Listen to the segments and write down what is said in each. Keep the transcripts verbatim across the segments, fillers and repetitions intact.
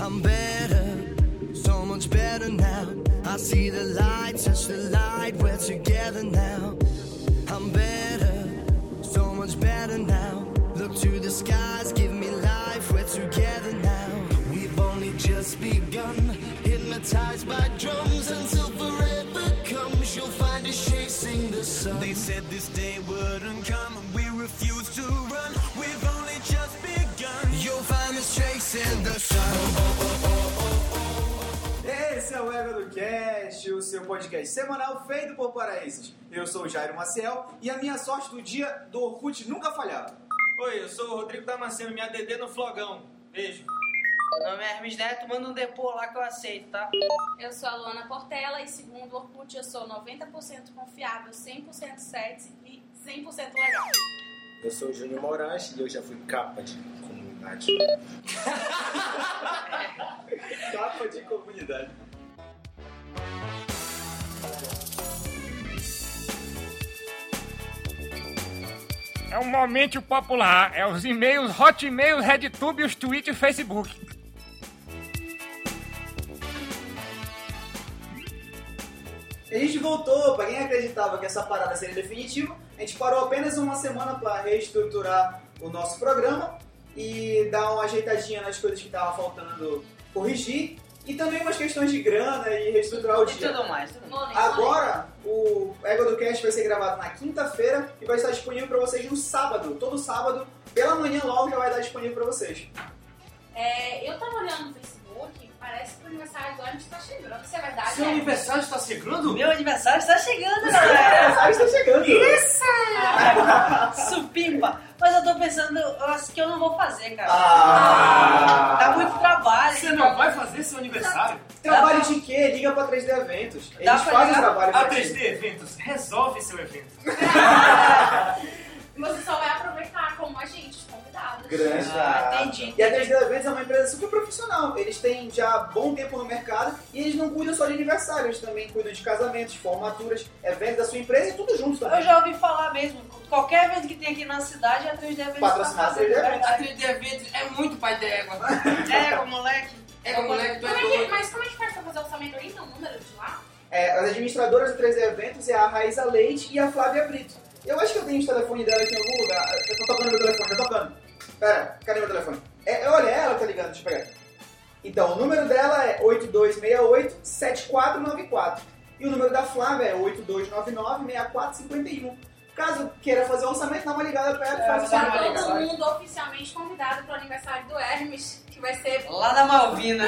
I'm better, so much better now. I see the light, touch the light, we're together now. I'm better, so much better now. Look to the skies, give me life, we're together now. We've only just begun, hypnotized by drums until forever comes. You'll find us chasing the sun. They said this day wouldn't come, and we refuse to run. We've only just begun. You'll find us chasing the sun. Esse é o Ego do Cast, o seu podcast semanal feito por paraenses. Eu sou o Jairo Maciel e a minha sorte do dia do Orkut nunca falhava. Oi, eu sou o Rodrigo Damasceno, minha D D no Flogão. Beijo. Meu nome é Hermes Neto, manda um depô lá que eu aceito, tá? Eu sou a Luana Portela e segundo o Orkut eu sou noventa por cento confiável, cem por cento sexy e cem por cento legal. Eu sou o Júnior Moraes e eu já fui capa de comunidade. Capa de comunidade. É um momento popular, é os e-mails, hotmails, RedTube, os tweets e Facebook. A gente voltou, pra quem acreditava que essa parada seria definitiva, a gente parou apenas uma semana para reestruturar o nosso programa e dar uma ajeitadinha nas coisas que estavam faltando corrigir e também umas questões de grana e reestruturar o E dia. tudo mais, tudo mais. Agora, o Ego do Cast vai ser gravado na quinta-feira e vai estar disponível para vocês no sábado. Todo sábado, pela manhã logo, já vai estar disponível para vocês. É, eu tava olhando no Facebook, parece que o aniversário do Hermes tá chegando. Isso é verdade? Seu é? aniversário está chegando? Meu aniversário está chegando, O galera! aniversário está chegando. Isso! Supimpa! Mas eu tô pensando, eu acho que eu não vou fazer, cara. Ah. Dá muito trabalho. Você não vai fazer seu aniversário? Trabalho de quê? Liga pra três D Eventos. Dá Eles pra fazem ligar? trabalho A pra três ti. D Eventos resolve seu evento. Você só vai aproveitar como a gente, os convidados. Grande. Ah, entendi. E a três D Eventos é uma empresa super profissional. Eles têm já bom tempo no mercado e eles não cuidam só de aniversário, eles também cuidam de casamentos, formaturas, eventos da sua empresa e tudo junto também. Eu já ouvi falar mesmo, qualquer evento que tem aqui na cidade, a três D Eventos Patrocinar a três D Eventos. A três D Eventos é muito pai d'égua. É, moleque. É, moleque, tu Como é é que, doido. mas como é que faz pra fazer o orçamento aí? Tem um número de lá? É, as administradoras do três D Eventos é a Raíza Leite e a Flávia Brito. Eu acho que eu tenho o telefone dela aqui em algum lugar. Eu tô tocando meu telefone, tá tocando. Pera, cadê meu telefone? É, olha, ela tá ligando, deixa eu pegar. Então, o número dela é oito dois seis oito, sete quatro nove quatro. E o número da Flávia é oito dois nove nove, seis quatro cinco um. Caso queira fazer o orçamento, dá uma ligada pra ela e faz o Tá orçamento. todo mundo oficialmente convidado pro aniversário do Hermes, que vai ser... Lá da Malvina.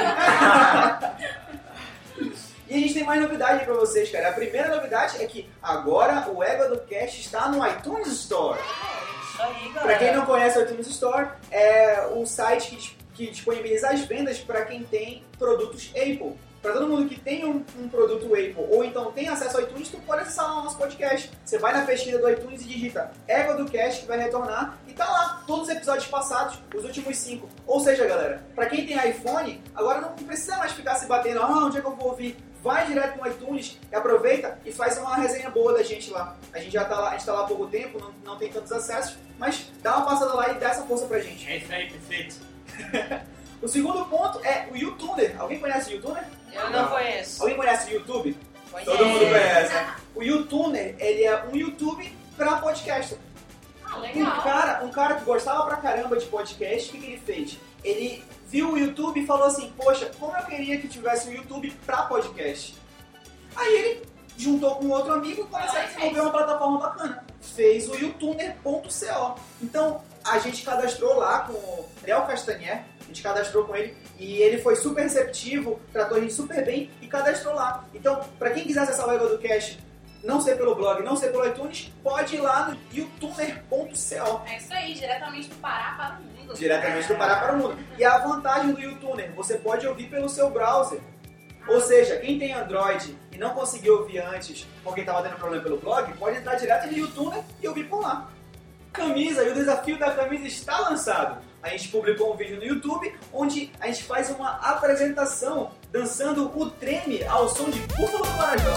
E a gente tem mais novidade pra vocês, cara. A primeira novidade é que agora o Ego do Cast está no iTunes Store. Isso aí, galera. Pra quem não conhece o iTunes Store, é o site que, que disponibiliza as vendas para quem tem produtos Apple. Para todo mundo que tem um, um produto Apple ou então tem acesso ao iTunes, tu pode acessar lá o nosso podcast. Você vai na pesquisa do iTunes e digita Ego do Cast, que vai retornar, e tá lá todos os episódios passados, os últimos cinco. Ou seja, galera, para quem tem iPhone, agora não precisa mais ficar se batendo, ah, onde é que eu vou ouvir? Vai direto no iTunes, aproveita e faz uma resenha boa da gente lá. A gente já tá lá, a gente tá lá há pouco tempo, não, não tem tantos acessos, mas dá uma passada lá e dá essa força pra gente. É isso aí, perfeito. O segundo ponto é o YouTuber. Alguém conhece o YouTuber? Eu não conheço. Alguém conhece o YouTube? Conheço. Todo mundo conhece, né? O YouTuber, ele é um YouTube pra podcaster. Ah, Um legal. cara, um cara que gostava pra caramba de podcast, o que, que ele fez? Ele viu o YouTube e falou assim, poxa, como eu queria que tivesse um YouTube pra podcast. Aí ele juntou com outro amigo e começou a desenvolver uma plataforma bacana. Fez o youtuber ponto co. Então, a gente cadastrou lá com o Léo Castanher, a gente cadastrou com ele e ele foi super receptivo, tratou a gente super bem e cadastrou lá. Então, pra quem quiser acessar o Ego do Cast, não ser pelo blog, não ser pelo iTunes, pode ir lá no youtuber ponto co. É isso aí, diretamente do Pará para o mundo. Diretamente do Pará para o mundo. E a vantagem do YouTuner, você pode ouvir pelo seu browser. Ou seja, quem tem Android e não conseguiu ouvir antes porque estava tendo problema pelo blog, pode entrar direto no YouTuner e ouvir por lá. Camisa, e o desafio da camisa está lançado. A gente publicou um vídeo no YouTube onde a gente faz uma apresentação dançando o treme ao som de Búfalo do Marajó.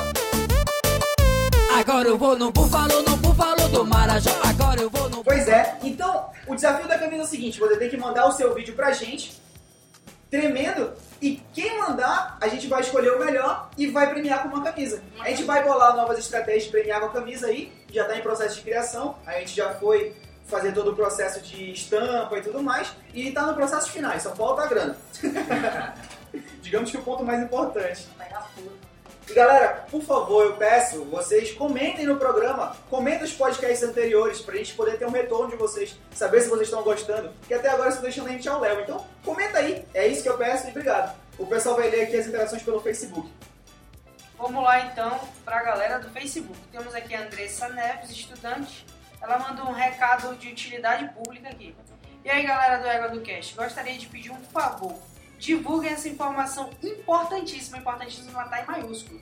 Agora eu vou no búfalo, no búfalo do Marajó. Agora eu vou no... Pois é, então o desafio da camisa é o seguinte, você tem que mandar o seu vídeo pra gente, tremendo, E quem mandar, a gente vai escolher o melhor e vai premiar com uma camisa. A gente vai bolar novas estratégias de premiar com a camisa aí, já está em processo de criação, a gente já foi fazer todo o processo de estampa e tudo mais, e está no processo final, só falta a grana. Digamos que o ponto mais importante. E galera, por favor, eu peço, vocês comentem no programa, comentem os podcasts anteriores, pra gente poder ter um retorno de vocês, saber se vocês estão gostando, porque até agora vocês estão deixando a gente ao léu. Então, comenta aí, é isso que eu peço e obrigado. O pessoal vai ler aqui as interações pelo Facebook. Vamos lá então pra galera do Facebook. Temos aqui a Andressa Neves, estudante. Ela mandou um recado de utilidade pública aqui. E aí galera do Égua do Cast, gostaria de pedir um favor. Divulguem essa informação importantíssima, importantíssima tá em maiúsculo.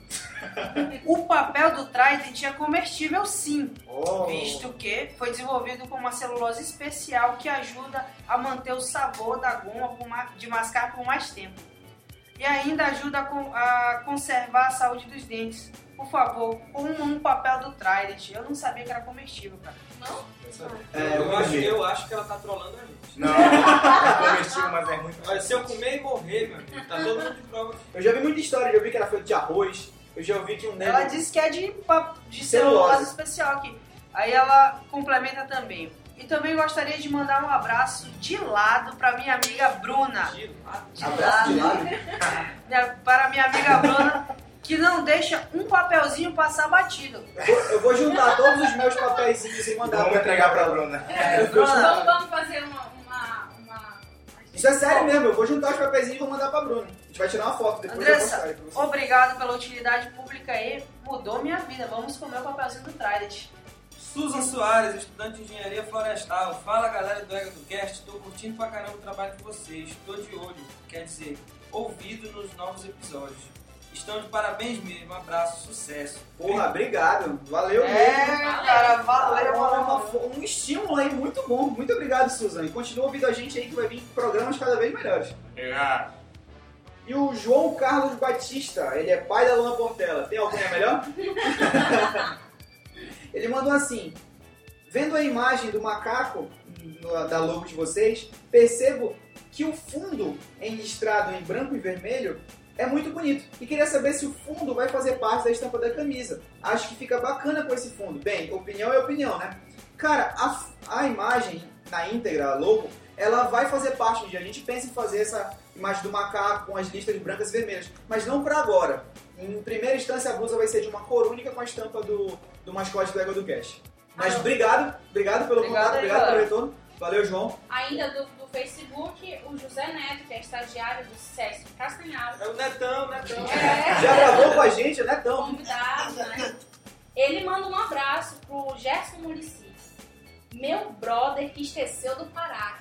O papel do Trident é comestível sim, Oh. visto que foi desenvolvido com uma celulose especial que ajuda a manter o sabor da goma por ma- de mascar por mais tempo. E ainda ajuda a, con- a conservar a saúde dos dentes. Por favor, comam um papel do Trident. Eu não sabia que era comestível, cara. Não? É, eu, eu acho, comi. eu acho que ela tá trolando a gente. Não, é comestível, mas é muito. Olha, se eu comer e morrer, meu amigo, tá todo mundo de prova. Eu já vi muita história, eu já vi que era feito de arroz, eu já ouvi que um Ela nego... disse que é de, pa- de Celulose. celulose especial aqui. Aí ela complementa também. E também gostaria de mandar um abraço de lado para minha amiga Bruna. Tiro, ah, De Abraço de lado. Minha- Para minha amiga Bruna, que não deixa um papelzinho passar batido. Eu vou- Eu vou juntar todos os meus papeizinhos e mandar Vamos pra entregar pra Bruna. É, Bruna, Vamos, vamos fazer uma, uma, uma... Isso é sério mesmo, eu vou juntar os papeizinhos e vou mandar pra Bruna. A gente vai tirar uma foto depois eu vou postar aí Andressa, pra você. obrigado pela utilidade pública aí. Mudou minha vida. Vamos comer o papelzinho do Trident. Susan Soares, estudante de engenharia florestal. Fala galera do Égua do Cast, tô curtindo pra caramba o trabalho de vocês. Tô de olho, quer dizer, ouvido nos novos episódios. Estão de parabéns mesmo, abraço, sucesso. Porra, obrigado. Valeu É, mesmo. cara, valeu, Uma- uma- valeu. um estímulo aí muito bom. Muito obrigado, Suzane. Continua ouvindo a gente aí que vai vir programas cada vez melhores. Obrigado. E o João Carlos Batista, ele é pai da Luna Portela. Tem alguém melhor? Ele mandou assim: vendo a imagem do macaco no- da logo de vocês, percebo que o fundo em listrado em branco e vermelho é muito bonito. E queria saber se o fundo vai fazer parte da estampa da camisa. Acho que fica bacana com esse fundo. Bem, opinião é opinião, né? Cara, a, a imagem na íntegra, a logo, ela vai fazer parte um dia. A gente pensa em fazer essa imagem do macaco com as listas brancas e vermelhas, mas não pra agora. Em primeira instância, a blusa vai ser de uma cor única com a estampa do, do mascote do Égua do Cast. Mas Ah, obrigado, obrigado pelo Obrigado contato, aí, obrigado pelo galera. retorno. Valeu, João. Ainda do, do Facebook, o José Neto, que é estagiário do SESC Castanharo. É o Netão, Netão. É, Já gravou com a gente, né, Tão? convidado, né? Ele manda um abraço pro Gerson Muricy, meu brother que esqueceu do Pará.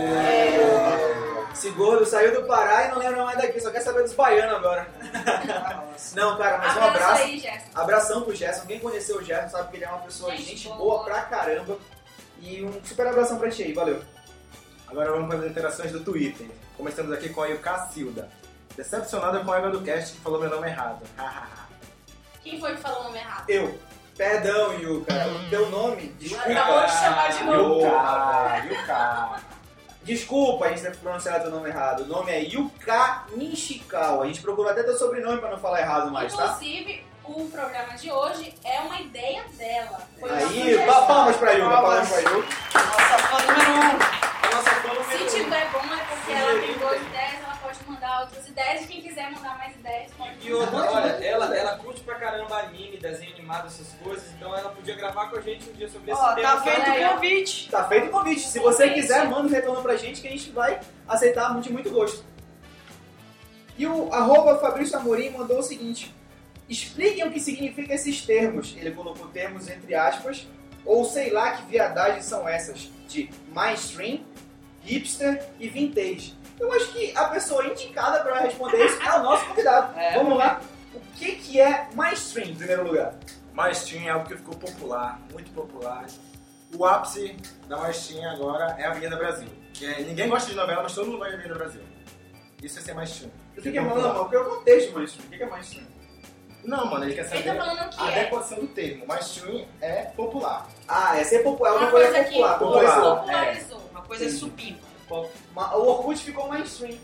Esse gordo saiu do Pará e não lembra mais daqui, só quer saber dos baianos agora. Não, cara, mas um Abraço abraço. aí, Gerson. Abração pro Gerson. Quem conheceu o Gerson sabe que ele é uma pessoa de Gente gente boa. boa pra caramba. E um super abração pra ti aí, valeu. Agora vamos para as interações do Twitter. Começamos aqui com a Yuka Silda. Decepcionada com a Égua do Cast que falou meu nome errado. Quem foi que falou o nome errado? Eu. Perdão, Yuka. O teu nome, desculpa. Acabou de chamar de novo. Yuka, Yuka. Desculpa a gente ter pronunciado teu nome errado. O nome é Yuka Nishikawa. A gente procurou até teu sobrenome pra não falar errado mais, tá? Inclusive, o programa de hoje é uma ideia dela. Foi uma Aí, sugestão. pa- palmas pra Yuka, palmas Palmas. pra Yuka. Nossa fã número um. A nossa fã número Se um. tiver bom, é porque ela tem boas ideias, ela pode mandar outras ideias. E quem quiser mandar mais ideias, pode E outra, mandar. olha, ela, ela curte pra caramba anime, desenho animado, essas coisas, então ela podia gravar com a gente um dia sobre esse Ó, tema. tá sabe? feito aí, o ó. convite. Tá feito o convite. Se você Convite. quiser, manda um retorno pra gente que a gente vai aceitar de muito gosto. E o arroba Fabrício Amorim mandou o seguinte: expliquem o que significam esses termos. Ele colocou termos entre aspas, ou sei lá que viadagens são essas, de mainstream, hipster e vintage. Eu acho que a pessoa indicada para responder isso é o nosso convidado. É, Vamos lá. O que, que é mainstream, em primeiro lugar? Mainstream é algo que ficou popular, muito popular. O ápice da mainstream agora é a Avenida Brasil. Que é, ninguém gosta de novela, mas todo mundo vai à Avenida Brasil. Isso é ser mainstream. O que, que é mainstream? O que é o contexto de mainstream? O que, que é mainstream? Não, mano, ele quer Ele saber tá falando o que a é. adequação do termo. Mainstream é popular. Ah, é ser popular, é uma, Uma coisa, coisa que popular. popular. popularizou. popularizou. Uma coisa Entendi. supimpa. Ma- O Orkut ficou mainstream.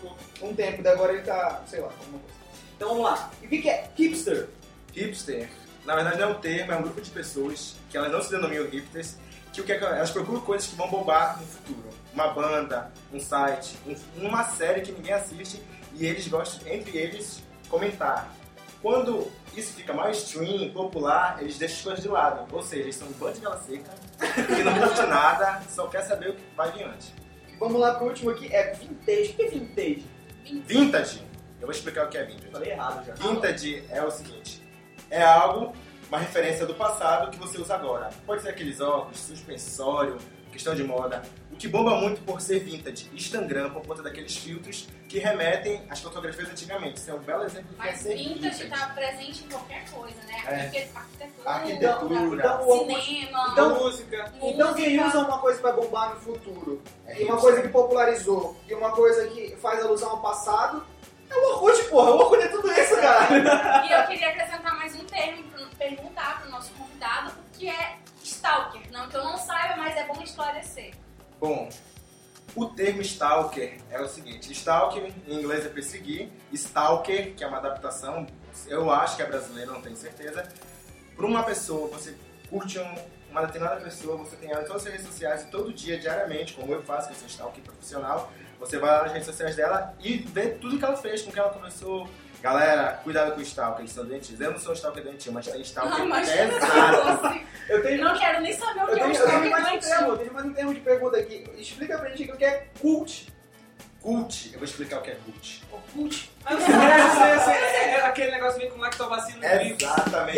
por um tempo, daí agora ele tá, sei lá, alguma coisa. Então vamos lá. E o que que é hipster? Hipster, na verdade não é um termo, é um grupo de pessoas que elas não se denominam hipsters, que o que é que elas procuram coisas que vão bombar no futuro. Uma banda, um site, um, uma série que ninguém assiste e eles gostam, entre eles, comentar. Quando isso fica mais stream, popular, eles deixam as coisas de lado. Ou seja, eles são um bando de gala seca, que não curte nada, só quer saber o que vai vir antes. Vamos lá pro último aqui, é vintage. O que é vintage? Vintage. Eu vou explicar o que é vintage. Falei errado já. Vintage é o seguinte, é algo, uma referência do passado que você usa agora. Pode ser aqueles óculos, suspensório, questão de moda. O que bomba muito por ser vintage, Instagram, por conta daqueles filtros que remetem às fotografias antigamente. Isso é um belo exemplo do que é Mas ser vintage vintage. está presente em qualquer coisa, né? É. Arquitetura, Arquitetura. Então, o- cinema, Então, música. Então quem música. usa uma coisa pra bombar no futuro, É e uma isso. coisa que popularizou, e uma coisa que faz alusão ao passado, é o Orkut, porra. O Orkut é tudo isso, cara. E eu queria acrescentar mais um termo para perguntar para o nosso convidado o que é stalker. Não que eu não saiba, mas é bom esclarecer. Bom, o termo stalker é o seguinte, stalker em inglês é perseguir, stalker, que é uma adaptação, eu acho que é brasileiro, não tenho certeza, para uma pessoa, você curte um, uma determinada pessoa, você tem ela em todas as redes sociais e todo dia, diariamente, como eu faço, que eu sou stalker profissional, você vai lá nas redes sociais dela e vê tudo que ela fez, com que ela começou. Galera, cuidado com o stalker, eles são doentios. Eu não sou um stalker doentio, mas tem stalker Não, mas pesado. Eu tenho, não quero nem saber o eu que é tenho, um eu tenho stalker mais um doentio. termo, eu tenho mais um termo de pergunta aqui. Explica pra gente o que é cult. Cult, eu vou explicar o que é cult. Orkut. Ah, eu sei, eu sei, eu sei. É, é aquele negócio que vem com lactobacilo no bico. Exatamente.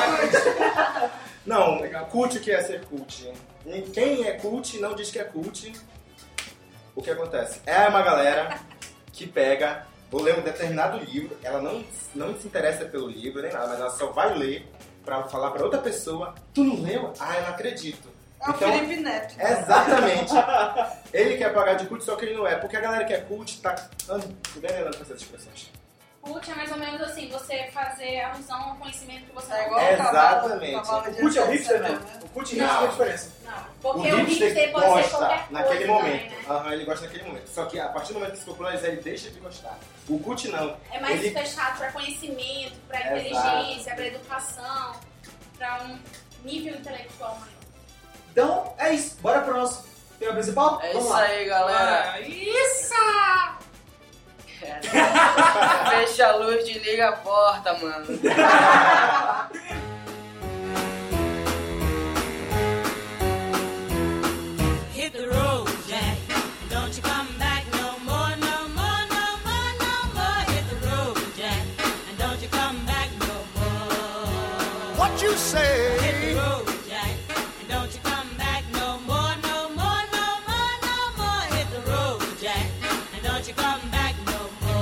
Yahoo! Não, cult o que é ser cult? Quem é cult não diz que é cult. O que acontece? É uma galera que pega, vou ler um determinado livro, ela não, não se interessa pelo livro nem nada, mas ela só vai ler pra falar pra outra pessoa, tu não leu? Ah, eu não acredito. É o Então, Felipe Neto. exatamente. Ele quer pagar de cult, só que ele não é. Porque a galera que é cult tá envenenando com essas expressões. Cult é mais ou menos assim, você fazer alusão ao conhecimento que você É não igual tem. o cavalo, Exatamente. o cavalo de O cult é o hipster, Santana, né? O cult e Não. hipster é a diferença. Não, O porque o hipster hipster pode ser gosta qualquer coisa naquele também, momento. né? Aham, ele gosta naquele momento. Só que a partir do momento que se populariza, ele deixa de gostar. O cult não. É mais Ele- fechado para conhecimento, para Exato. inteligência, para educação, para um nível intelectual maior. Então, é isso. Bora pro nosso tema principal? É Vamos isso lá. aí, galera. Ah, Isso! Fecha a luz, desliga a porta, mano. Hit the road, Jack. Don't you come back no more, no more, no more, no more. Hit the road, Jack. And don't you come back no more. What you say? Hit the road, Jack. And don't you come back no more, no more, no more, no more. Hit the road, Jack. And don't you come back no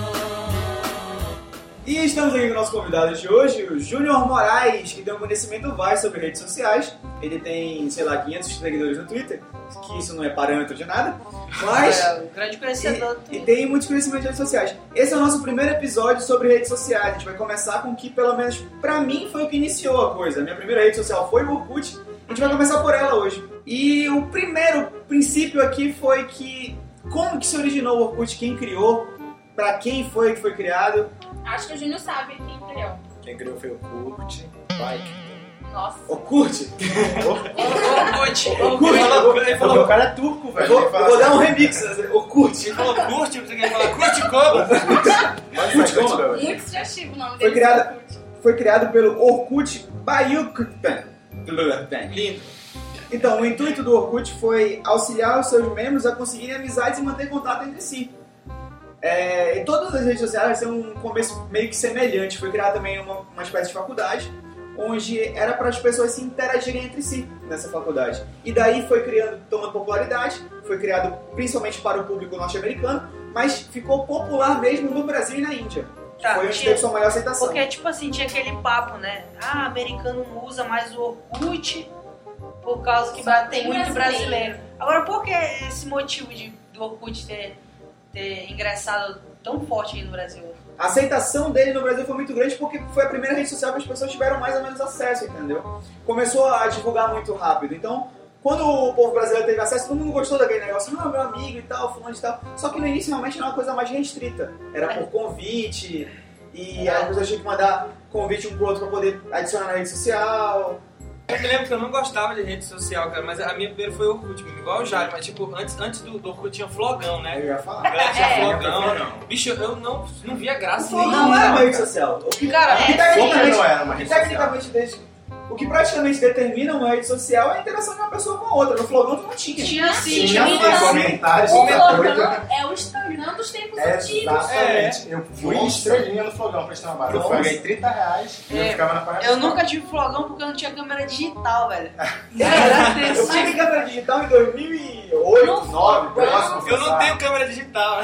more. E estamos aqui com o nosso convidado de hoje, o Júnior Moraes, que tem um conhecimento vasto sobre redes sociais. Ele tem, sei lá, quinhentos seguidores no Twitter, que isso não é parâmetro de nada, mas... É, o grande conhecedor do E, e Twitter. tem muitos conhecimentos de redes sociais. Esse é o nosso primeiro episódio sobre redes sociais. A gente vai começar com o que, pelo menos pra mim, foi o que iniciou a coisa. A minha primeira rede social foi o Orkut. A gente vai começar por ela hoje. E o primeiro princípio aqui foi que... Como que se originou o Orkut? Quem criou? Pra quem foi que foi criado? Acho que o Júnior sabe quem criou. Quem criou foi o Kurt Bike. Nossa. Orkut? Orkut. Orkut? Ele falou, o cara é turco, Eu velho. vou, Ele fala eu vou dar um assim, remix. Orkut. Ele falou curte, você quer falar curte como? "Pode ser, Kurt Bike." Muito sugestivo o nome Foi dele. criada- Foi criado pelo Orkut Bayuktan. Lindo. Então, o intuito do Orkut foi auxiliar os seus membros a conseguirem amizades e manter contato entre si. É, e todas as redes sociais têm um começo meio que semelhante. Foi criada também uma, uma espécie de faculdade, onde era para as pessoas se interagirem entre si nessa faculdade. E daí foi criando, tomando popularidade, foi criado principalmente para o público norte-americano, mas ficou popular mesmo no Brasil e na Índia. Tá, foi onde tinha- teve sua maior aceitação. Porque, tipo assim, tinha aquele papo, né? Ah, americano não usa mais o Orkut por causa que Só tem tem muito brasileiro. brasileiro. Agora, por que esse motivo de, do Orkut ter, ter ingressado tão forte aí no Brasil? A aceitação dele no Brasil foi muito grande porque foi a primeira rede social que as pessoas tiveram mais ou menos acesso, entendeu? Começou a divulgar muito rápido. Então, quando o povo brasileiro teve acesso, todo mundo gostou daquele negócio. Não, meu amigo e tal, fulano e tal. Só que no início realmente era uma coisa mais restrita. Era por convite, e as pessoas tinham que mandar convite um pro outro pra poder adicionar na rede social. Eu me lembro que eu não gostava de rede social, cara, mas a minha primeira foi o Orkut, igual o Jário, mas tipo, antes, antes do, do Orkut tinha Flogão, né? Eu ia falar. A galera tinha É. Flogão. Bicho, eu não, não via graça Não, nenhuma. não é uma rede social. O que, Cara, o que é, tecnicamente, não era uma o que rede social. tecnicamente desde- o que praticamente determina uma rede social é a interação de uma pessoa com a outra. No Flogão tu não tinha. Tinha sim, Tinha Sim, assim, sim. comentários, O comentários. Flogão é o Instagram dos tempos antigos. Exatamente. Eu fui estrelinha no Flogão pra estar na barra. Eu Nossa. paguei trinta reais e eu É, ficava na parada. Eu nunca tive flogão porque eu não tinha câmera digital, velho. Eu tive câmera digital em dois mil e oito, No dois mil e nove, Flogão. posso Eu não confessar. tenho câmera digital.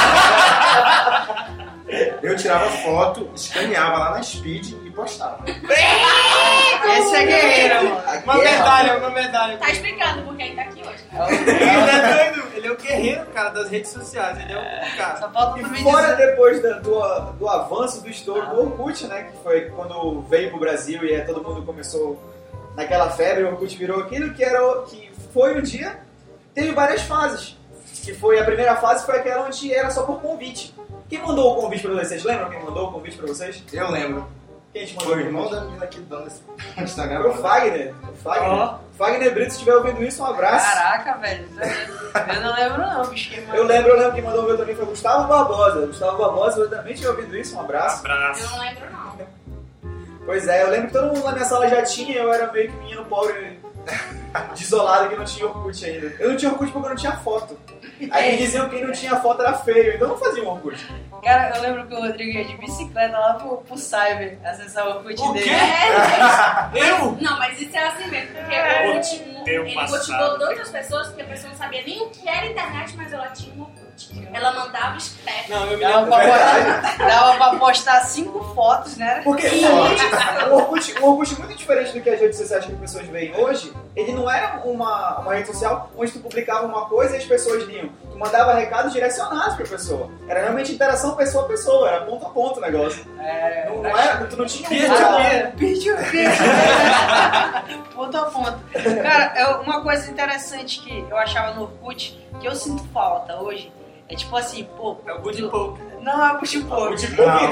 Eu tirava foto, escaneava lá na Speed e postava. Esse é guerreiro, mano. Uma medalha, uma medalha. Tá explicando porque ele tá aqui hoje, né? Ele é doido, ele é o guerreiro, cara, das redes sociais. Ele é o cara. Só falta E também fora dizer. depois da- do, do avanço do estouro do Orkut, né? Que foi quando veio pro Brasil e aí todo mundo começou naquela febre, o Orkut virou aquilo que era o- que foi um dia. Teve várias fases. Que foi a primeira fase foi aquela onde era só por convite. Quem mandou o convite pra vocês? Vocês lembram quem mandou o convite pra vocês? Eu lembro. Quem te mandou Foi o o irmão convite? da menina aqui dando esse Instagram. Foi o Fagner. O Fagner. Ó. Fagner Brito, se estiver ouvindo isso, um abraço. Caraca, velho. Eu não lembro não, bicho. Quem Eu mandou? lembro, eu lembro que mandou o meu também foi o Gustavo Barbosa. Gustavo Barbosa, eu também estiver ouvindo isso, um abraço. Abraço. Eu não lembro, não. Pois é, eu lembro que todo mundo na minha sala já tinha, eu era meio que menino pobre, desolado, que não tinha Orkut ainda. Eu não tinha Orkut porque eu não tinha foto. Aí diziam que quem não tinha foto era feio, então eu não fazia um Orkut. Cara, eu lembro que o Rodrigo ia de bicicleta lá pro, pro Cyber acessar o Orkut O dele. quê? É, Eu? Não, mas isso é assim mesmo, porque o Orkut, Teu ele passado. motivou tantas pessoas, porque a pessoa não sabia nem o que era internet, mas ela tinha um Orkut. Ela mandava spam. Não, eu me Dava lembro. pra, postar, dava pra postar cinco fotos, né? Porque o Orkut, o Orkut, muito diferente do que as redes sociais que as pessoas veem hoje, ele não era uma, uma rede social onde tu publicava uma coisa e as pessoas liam. Tu mandava recados direcionados pra pessoa. Era realmente interação pessoa a pessoa, era ponto a ponto o negócio. É, Não, não era, tu não tinha um Peer to canal. peer. Peer to peer. Ponto a ponto. Cara, é uma coisa interessante que eu achava no Orkut, que eu sinto falta hoje, é tipo assim, pô... É o Good tu- Poke. Não, é o Good Poke.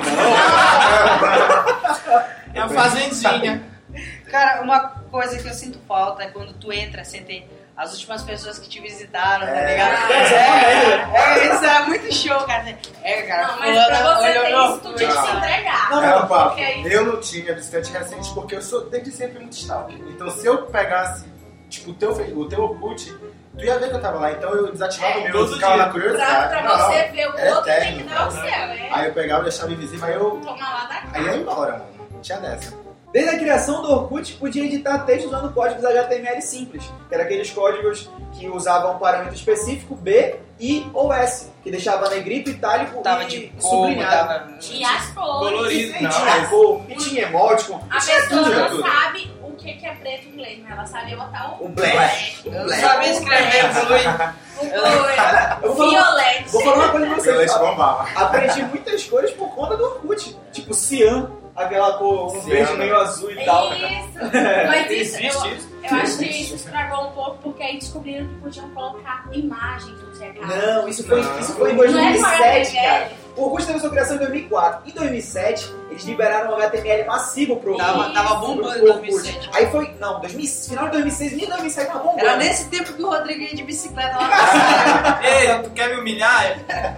É a fazendinha. Cara, uma coisa que eu sinto falta é quando tu entra, assim, tem as últimas pessoas que te visitaram, tá É. ligado? Nossa, é uma merda. É, isso é muito show, cara. É, cara, Não, mas fulana pra você olhou ter no isso, tu tinha que se Não. entregar. Não, É um papo. Porque aí- Eu não tinha bicicleta recente porque eu sou desde sempre muito stalker. Então se eu pegasse, tipo, o teu, fe- o teu Orkut, tu ia ver que eu tava lá. Então eu desativava É, o meu, todo ficava dia. na Pra, curiosidade. pra Não, você ver o é outro, tem que eterno. dar o seu, né? Aí eu pegava e deixava invisível, aí eu Toma lá da aí cara. ia embora, mano. Não tinha dessa. Desde a criação do Orkut, podia editar texto usando códigos H T M L simples, que eram aqueles códigos que usavam um parâmetro específico B, I ou S, que deixava negrito, itálico Tava e de sublinhado. tava... E as cores. Colorido. E Não, tinha mas- cor, e tinha emoticon, A tinha pessoa tudo. não tudo. sabe o que que é preto em inglês, mas ela sabia botar o O black. Eu não sabia escrever, Blue. o Eu vou falar, violete. vou falar uma coisa pra Eu vocês. leite bombava. Aprendi muitas cores por conta do Orkut. Tipo cian, aquela cor, um Cian, verde né? meio azul e tal. Isso. Mas isso, Existe eu, isso? eu acho que isso estragou um pouco, porque aí descobriram que podiam colocar imagens no teclado. Não, isso foi, Não. isso foi em Não é dois mil e sete, Marvel, cara. O Orkut teve sua criação em dois mil e quatro. Em dois mil e sete, eles liberaram um H T M L massivo pro Tava, tava pro bombando em Orkut. dois mil e sete. Aí foi, não, dois mil, final de dois mil e seis, nem dois mil e sete tava bombando. Era nesse tempo que o Rodrigo ia de bicicleta lá pra Ei, tu quer me humilhar?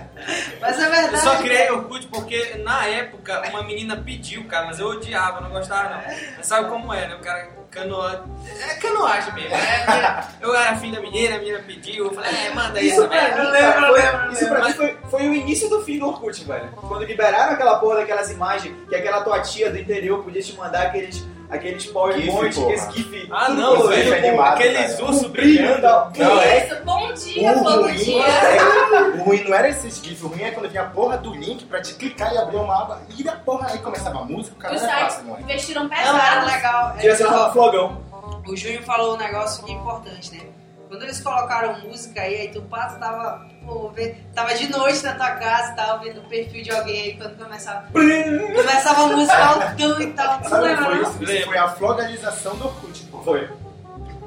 Mas é verdade. Eu só criei Orkut porque na época uma menina pediu, cara, mas eu odiava, não gostava não. Mas sabe como é, né? O cara canoa... É canoagem mesmo. É, eu era filho da menina, a menina pediu, eu falei, é, manda isso, Isso pra velho. mim, Eu cara, lembro, foi, eu lembro, eu isso pra lembro. mim foi, foi o início do fim do Orkut, velho. Quando liberaram aquela porra daquelas imagens, que aquela tua tia do interior podia te mandar aqueles, aqueles PowerPoint, GIF, aqueles porra. GIF. Ah, tudo não, colorido, velho, animado, aqueles cara. ursos com brilho e brilhando. tal. Não, é- Isso, bom dia, O todo ruim, dia. é, o ruim não era esses GIFs, o ruim é quando vinha a porra do link pra te clicar e abrir uma aba e a porra aí começava a música, o cara Os era sites fácil, mano. investiram Não, era pesado. legal. É, Direcionado pro flogão. o Júnior falou um negócio que é importante, né? Quando eles colocaram música aí, aí tu passa, tava, pô, vê- tava de noite na tua casa, tava vendo o perfil de alguém aí, quando começava, começava a música altão e tal. Tu Sabe o que lembra, foi não? isso? Isso Lembro. foi a flogalização do Orkut, pô. Foi.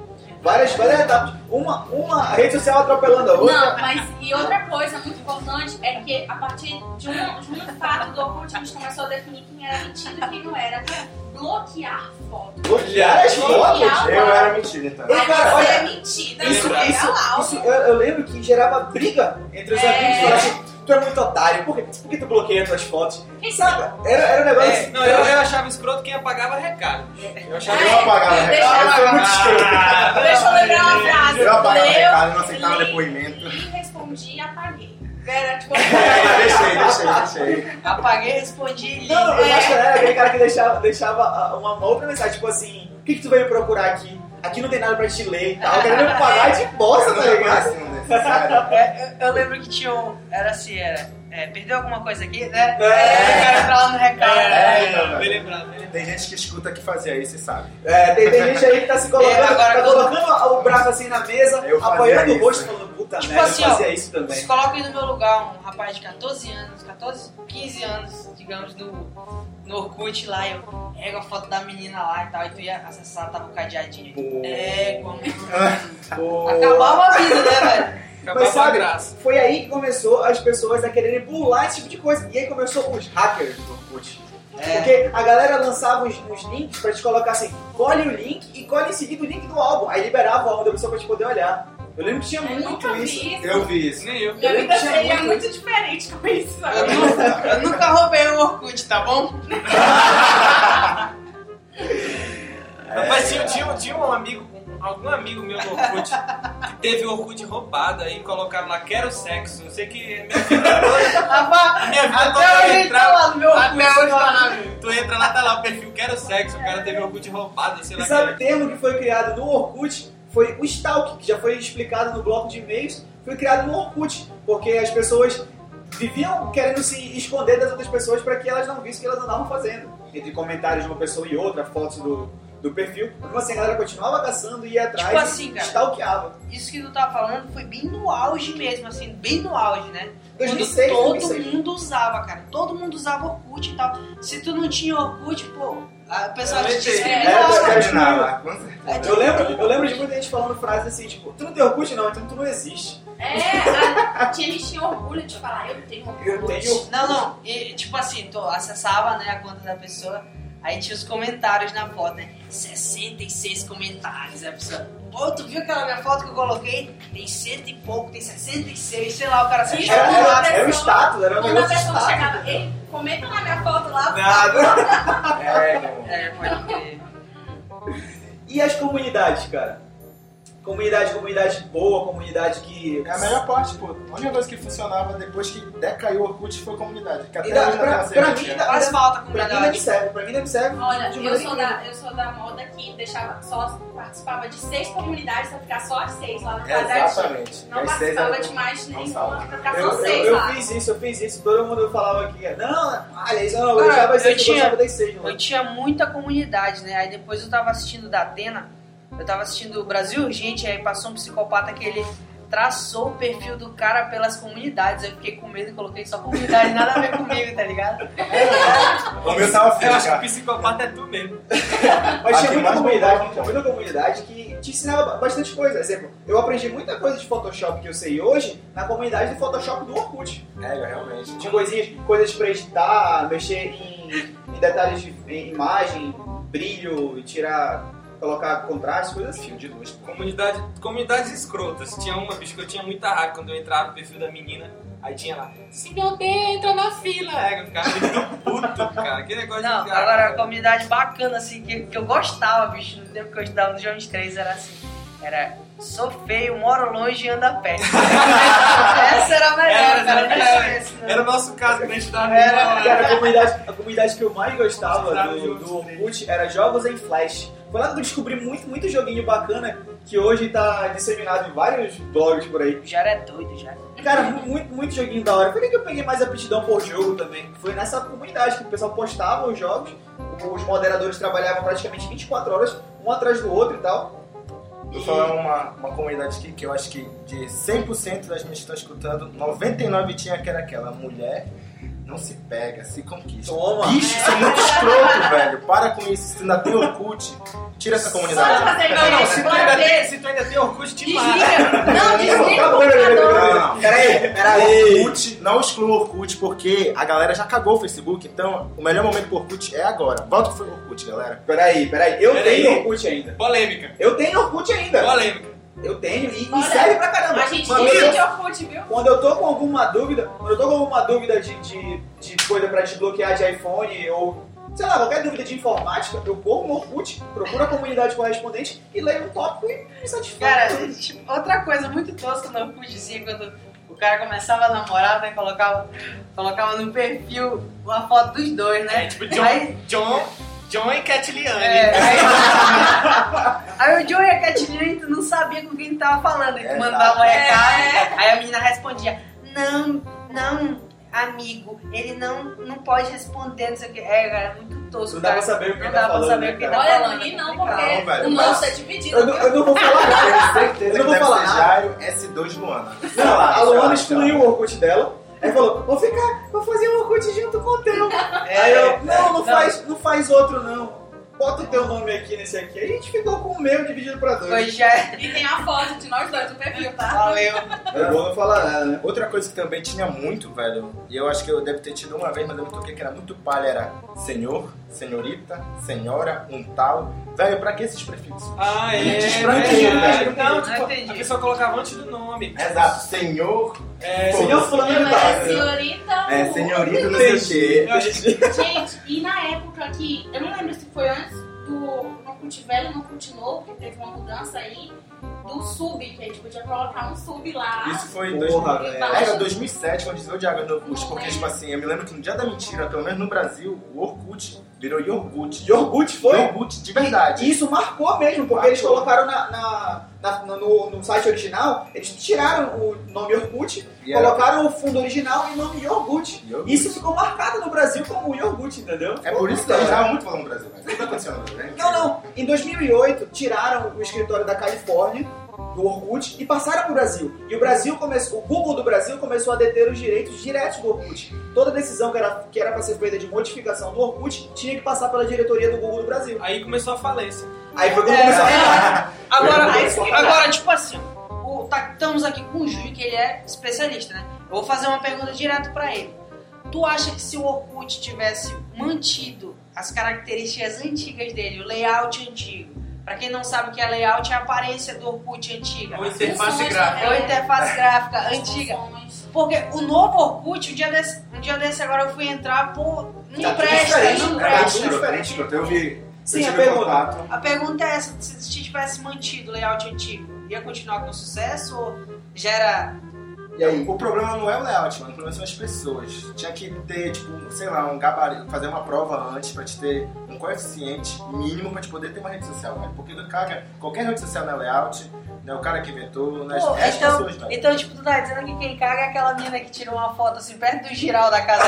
Várias, várias etapas. Uma, uma rede social atropelando a outra. Não, mas e outra coisa muito importante é que a partir de um, de um fato do Orkut a gente começou a definir quem era mentido e quem não era. Bloquear foto. Bloquear as fotos? Eu era mentira, então. Ei, cara, Você é olha, mentira. isso, você isso, é lá, isso eu, eu lembro que gerava briga entre os É. amigos. Falava assim, tu é muito otário, por, quê? por que tu bloqueia tuas fotos? Saca? Era, era um negócio É, assim. não, eu, eu achava escroto quem apagava recado. Eu achava Eu apagava Deixa recado, eu fui muito escroto. Deixa eu lembrar uma frase. Eu apagava Leu, recado e não aceitava li, depoimento. li, respondi e apaguei. Era tipo... É, deixei, deixei, deixei. Apaguei, respondi e li. Não, não, eu É. acho que era aquele cara que deixava, deixava a- uma, uma outra mensagem, tipo assim, o que, que tu veio procurar aqui? Aqui não tem nada pra te ler e tal. Querendo me pagar de bosta, Eu tá nunca ligado? conheci um desses, sério. É, eu, eu lembro que tinha um. Era assim, era. É, perdeu alguma coisa aqui, né? É. É, o cara entra lá no recado. É, então, bem velho. lembrado, bem lembrado. Tem gente que escuta que fazia isso e sabe. É, tem, tem gente aí que tá se colocando, É, agora tá quando- colocando o braço assim na mesa, Eu fazia apoiando o isso. rosto, falando, puta Tipo merda, assim, eu ó, fazia isso Se também. coloca aí no meu lugar um rapaz de catorze anos, catorze, quinze anos, digamos, no, no Orkut lá, eu pego a foto da menina lá e tal, e tu ia acessar, tava um cadeadinho. Pô. É, como. Pô. Acabava a vida, né, velho? Acabava Mas sabe, a graça. foi aí que começou as pessoas a quererem burlar esse tipo de coisa. E aí começou os hackers do Orkut. É. Porque a galera lançava os, os links pra te colocar assim, colhe o link e colhe em seguida o link do álbum. Aí liberava o álbum da pessoa pra te poder olhar. Eu lembro que tinha Eu muito nunca isso. vi isso. Eu vi isso. Nem eu. Minha Eu vida tinha seria muito muito diferente com isso. sabe? Eu, nu- eu nunca roubei o Orkut, tá bom? Rapaz, tinha, tinha, tinha um amigo, algum amigo meu no Orkut, que teve o Orkut roubado, aí colocaram lá, quero sexo. Eu sei que minha vida toda, Rapaz, minha vida até toda hoje eu ele tá entrava- lá no meu Orkut. Até hoje tá lá, meu. Tu entra lá, tá lá o perfil, quero sexo. O cara teve o Orkut roubado, sei E lá. sabe o que- termo que foi criado no Orkut? Foi o stalk, que já foi explicado no bloco de e-mails, foi criado no Orkut, porque as pessoas viviam querendo se esconder das outras pessoas para que elas não vissem o que elas andavam fazendo. Entre comentários de uma pessoa e outra, fotos do, do perfil. Então assim, a galera continuava caçando, ia atrás Tipo e assim, cara. stalkeava. Isso que tu tá falando foi bem no auge mesmo, assim, bem no auge, né? dois mil e seis, Quando todo dois mil e seis. mundo usava, cara. Todo mundo usava Orkut e tal. Se tu não tinha Orkut, pô, a pessoa Eu te entrei. discriminava. É, os caras Terminava, com certeza. É, Eu lembro, eu lembro de muita gente falando frases assim, tipo, tu não tem Orkut não, então tu não existe. É, a, tinha, eles tinham orgulho de falar, eu tenho orgulho. Eu tenho... Não, não. E, tipo assim, tu acessava, né, a conta da pessoa, aí tinha os comentários na foto, né? sessenta e seis comentários. Aí a pessoa, pô, tu viu aquela minha foto que eu coloquei? Tem cento e pouco, tem sessenta e seis, sei lá, o cara se Sim, Era, Quando a era, era um pessoa- status, era um Quando a negócio de pessoa status. chegava, ei, comenta na minha foto lá. Nada. É, não. É, pode crer. E as comunidades, cara? Comunidade, comunidade boa, comunidade que... É a melhor parte, pô. A única coisa que funcionava depois que decaiu o Orkut foi a comunidade. Que até Ainda- hoje não pra, tem pra uma mim, certeza. Faz falta a pra mim ainda me comunidade. serve, pra mim ainda me serve. Olha, de eu maneira sou, nenhuma. da, eu sou da moda que deixava só, participava de seis comunidades pra ficar só as seis lá no É, quadradinho. exatamente. Não As seis participava era- de mais não nenhuma salva. pra ficar Eu, só eu, seis eu lá. fiz isso, eu fiz isso, todo mundo falava que não, olha isso, não, eu Cara, deixava eu seis, eu tinha- gostava das seis. Eu Mano. tinha muita comunidade, né? Aí depois eu tava assistindo da Atena, eu tava assistindo o Brasil Urgente, aí passou um psicopata que ele traçou o perfil do cara pelas comunidades. Aí eu fiquei com medo e coloquei só comunidade, nada a ver comigo, tá ligado? O meu tava Eu feio, acho que o cara. psicopata é tu mesmo. Mas Ah, tinha tem muita mais comunidade, uma- tinha muita comunidade que te ensinava bastante coisa. Exemplo, eu aprendi muita coisa de Photoshop que eu sei hoje na comunidade do Photoshop do Orkut. É, realmente. De coisinhas, coisas pra editar, mexer em, em detalhes de em imagem, brilho, tirar, colocar contraste, coisas assim. Fio de luz, pô. Comunidade, comunidades escrotas. Tinha uma, bicho, que eu tinha muita raiva quando eu entrava no perfil da menina. Aí tinha lá, se não tem, entra na fila. É, eu ficava muito puto, cara. Que negócio Não, de agora a comunidade bacana, assim, que, que eu gostava, bicho, no tempo que eu estudava no Jones três, era assim. Era, sou feio, moro longe e ando a pé. Essa era a melhor, Era, cara. era, Era, era, isso, né? era o nosso caso que a gente tava Era, Cara, a comunidade, a comunidade que eu mais gostava Sabe, do, jogos do Orkut era jogos em Flash. Foi lá que eu descobri muito, muito joguinho bacana que hoje tá disseminado em vários blogs por aí. Já era doido, já. Cara, mu- muito, muito joguinho da hora. Foi aí que eu peguei mais aptidão por jogo também. Foi nessa comunidade que o pessoal postava os jogos, os moderadores trabalhavam praticamente vinte e quatro horas, um atrás do outro e tal. Vou falar uma, uma comunidade aqui que eu acho que de cem por cento das minhas que estão escutando, noventa e nove por cento tinha que era aquela mulher não se pega, se conquista. Toma! Bicho, isso é muito escroto, velho. Para com isso, se ainda tem Orkut. Tira essa Só comunidade. fazer Não, não, se tu ainda bater. tem, se tu ainda tem Orkut, te mata. Desliga. Não, desliga Não, o não, não, computador. Não, não. Peraí, peraí. Orkut, não exclua o Orkut, porque a galera já cagou o Facebook, então o melhor momento pro Orkut é agora. Volta que foi o Orkut, galera. Peraí, peraí. Eu Peraí. tenho Orkut ainda. Polêmica. Eu tenho Orkut ainda. Polêmica. Eu tenho e, e Olha, serve pra caramba. A gente Mamilo, tem de Orkut, viu? Quando eu tô com alguma dúvida, quando eu tô com alguma dúvida de, de, de coisa pra desbloquear de iPhone ou, sei lá, qualquer dúvida de informática, eu corro no Orkut, procuro a comunidade correspondente e leio um tópico e me satisfaz. Cara, tipo, outra coisa muito tosca no Orkut, assim, quando o cara começava a namorar, né, colocava, colocava no perfil uma foto dos dois, né? É, tipo, John, Aí- John, John e Catliane. É, aí, aí o Joe e a Catilina não sabia com quem tava falando, aí tu É, mandava um é. recado, aí a menina respondia, não, não, amigo, ele não, não pode responder, não sei o que. É, cara, é muito tosco. Não dá pra cara. saber o que Não ele dá tá pra falando, saber né, o que ele cara? tá Olha, falando. não ri não, é porque Não, velho, o mas- nosso é dividido. Eu não, eu não vou falar nada, certeza. Eu não vou Deve falar ser nada. Jairo S dois Luana. Sei Não, lá, a sei Luana lá, excluiu o Orkut dela. Aí falou, vou ficar, vou fazer um Orkut junto com o teu. Aí eu, não, não faz, não faz outro não. Bota o teu nome aqui nesse aqui. A gente ficou com o meu dividido pra dois. Foi já. E tem a foto de nós dois no perfil, tá? Valeu. É bom não falar nada, né? Outra coisa que também tinha muito, velho, e eu acho que eu devo ter tido uma vez, mas eu me toquei que era muito palha, era senhor, senhorita, senhora, um tal. Velho, pra que esses prefixos? Ah, é. Pra é, quê, é, velho? Não, Não tipo, entendi. a pessoa colocava antes do nome. Exato, senhor, É, Senhor fulano de tal. É, senhorita. é, senhorita, não sei o quê. eu acho que- Gente, e na época que. Eu não lembro se foi antes do Orkut velho ou no Orkut novo, que teve uma mudança aí, do sub, que a gente podia colocar um sub lá. Isso foi em Porra, dois mil. velho. Era dois mil e sete, quando desviou de água no Orkut, Não porque, lembro. tipo assim, eu me lembro que no dia da mentira, pelo menos no Brasil, o Orkut virou Yorgut. Yorgut foi? Yorgut de verdade. E isso marcou mesmo, porque Marcou. eles colocaram na, na- na- no, no site original, eles tiraram o nome Orkut, E era- colocaram o fundo original e o nome Yorgut. Yorgut. Isso ficou marcado no Brasil como Yorgut, entendeu? É por isso que eles davam muito valor no Brasil, velho. O que tá acontecendo no Brasil? Não, não. Em dois mil e oito, tiraram o escritório da Califórnia, do Orkut, e passaram pro Brasil. E o Brasil começou, o Google do Brasil começou a deter os direitos diretos do Orkut. Toda decisão que era, que era pra ser feita de modificação do Orkut tinha que passar pela diretoria do Google do Brasil. Aí começou a falência. Aí foi quando É, começou a é. Agora, Aí, agora, tipo assim, o, tá, estamos aqui com o Júlio, que ele é especialista, né? Eu vou fazer uma pergunta direto pra ele. Tu acha que se o Orkut tivesse mantido as características antigas dele, o layout antigo, pra quem não sabe o que é layout, é a aparência do Orkut antiga. Ou interface Funções gráfica. É a interface gráfica As antiga. funções. Porque o novo Orkut, um dia desse, um dia desse agora eu fui entrar, pô, não Tá tudo presta, diferente, não né? É presta. tudo diferente, eu eu vi. Sim, eu a tive pergunta. contato. A pergunta é essa, se se tivesse mantido o layout antigo, ia continuar com sucesso ou já era... E aí? O problema não é o layout, mano. O problema são as pessoas. Tinha que ter, tipo, sei lá, um gabarito, fazer uma prova antes pra te ter um coeficiente mínimo pra te poder ter uma rede social, velho. Porque, cara, qualquer rede social não é layout, né? O cara que inventou, né? Pô, É as então, pessoas, velho. então, tipo, tu tá dizendo que quem caga é aquela mina que tira uma foto assim perto do giral da casa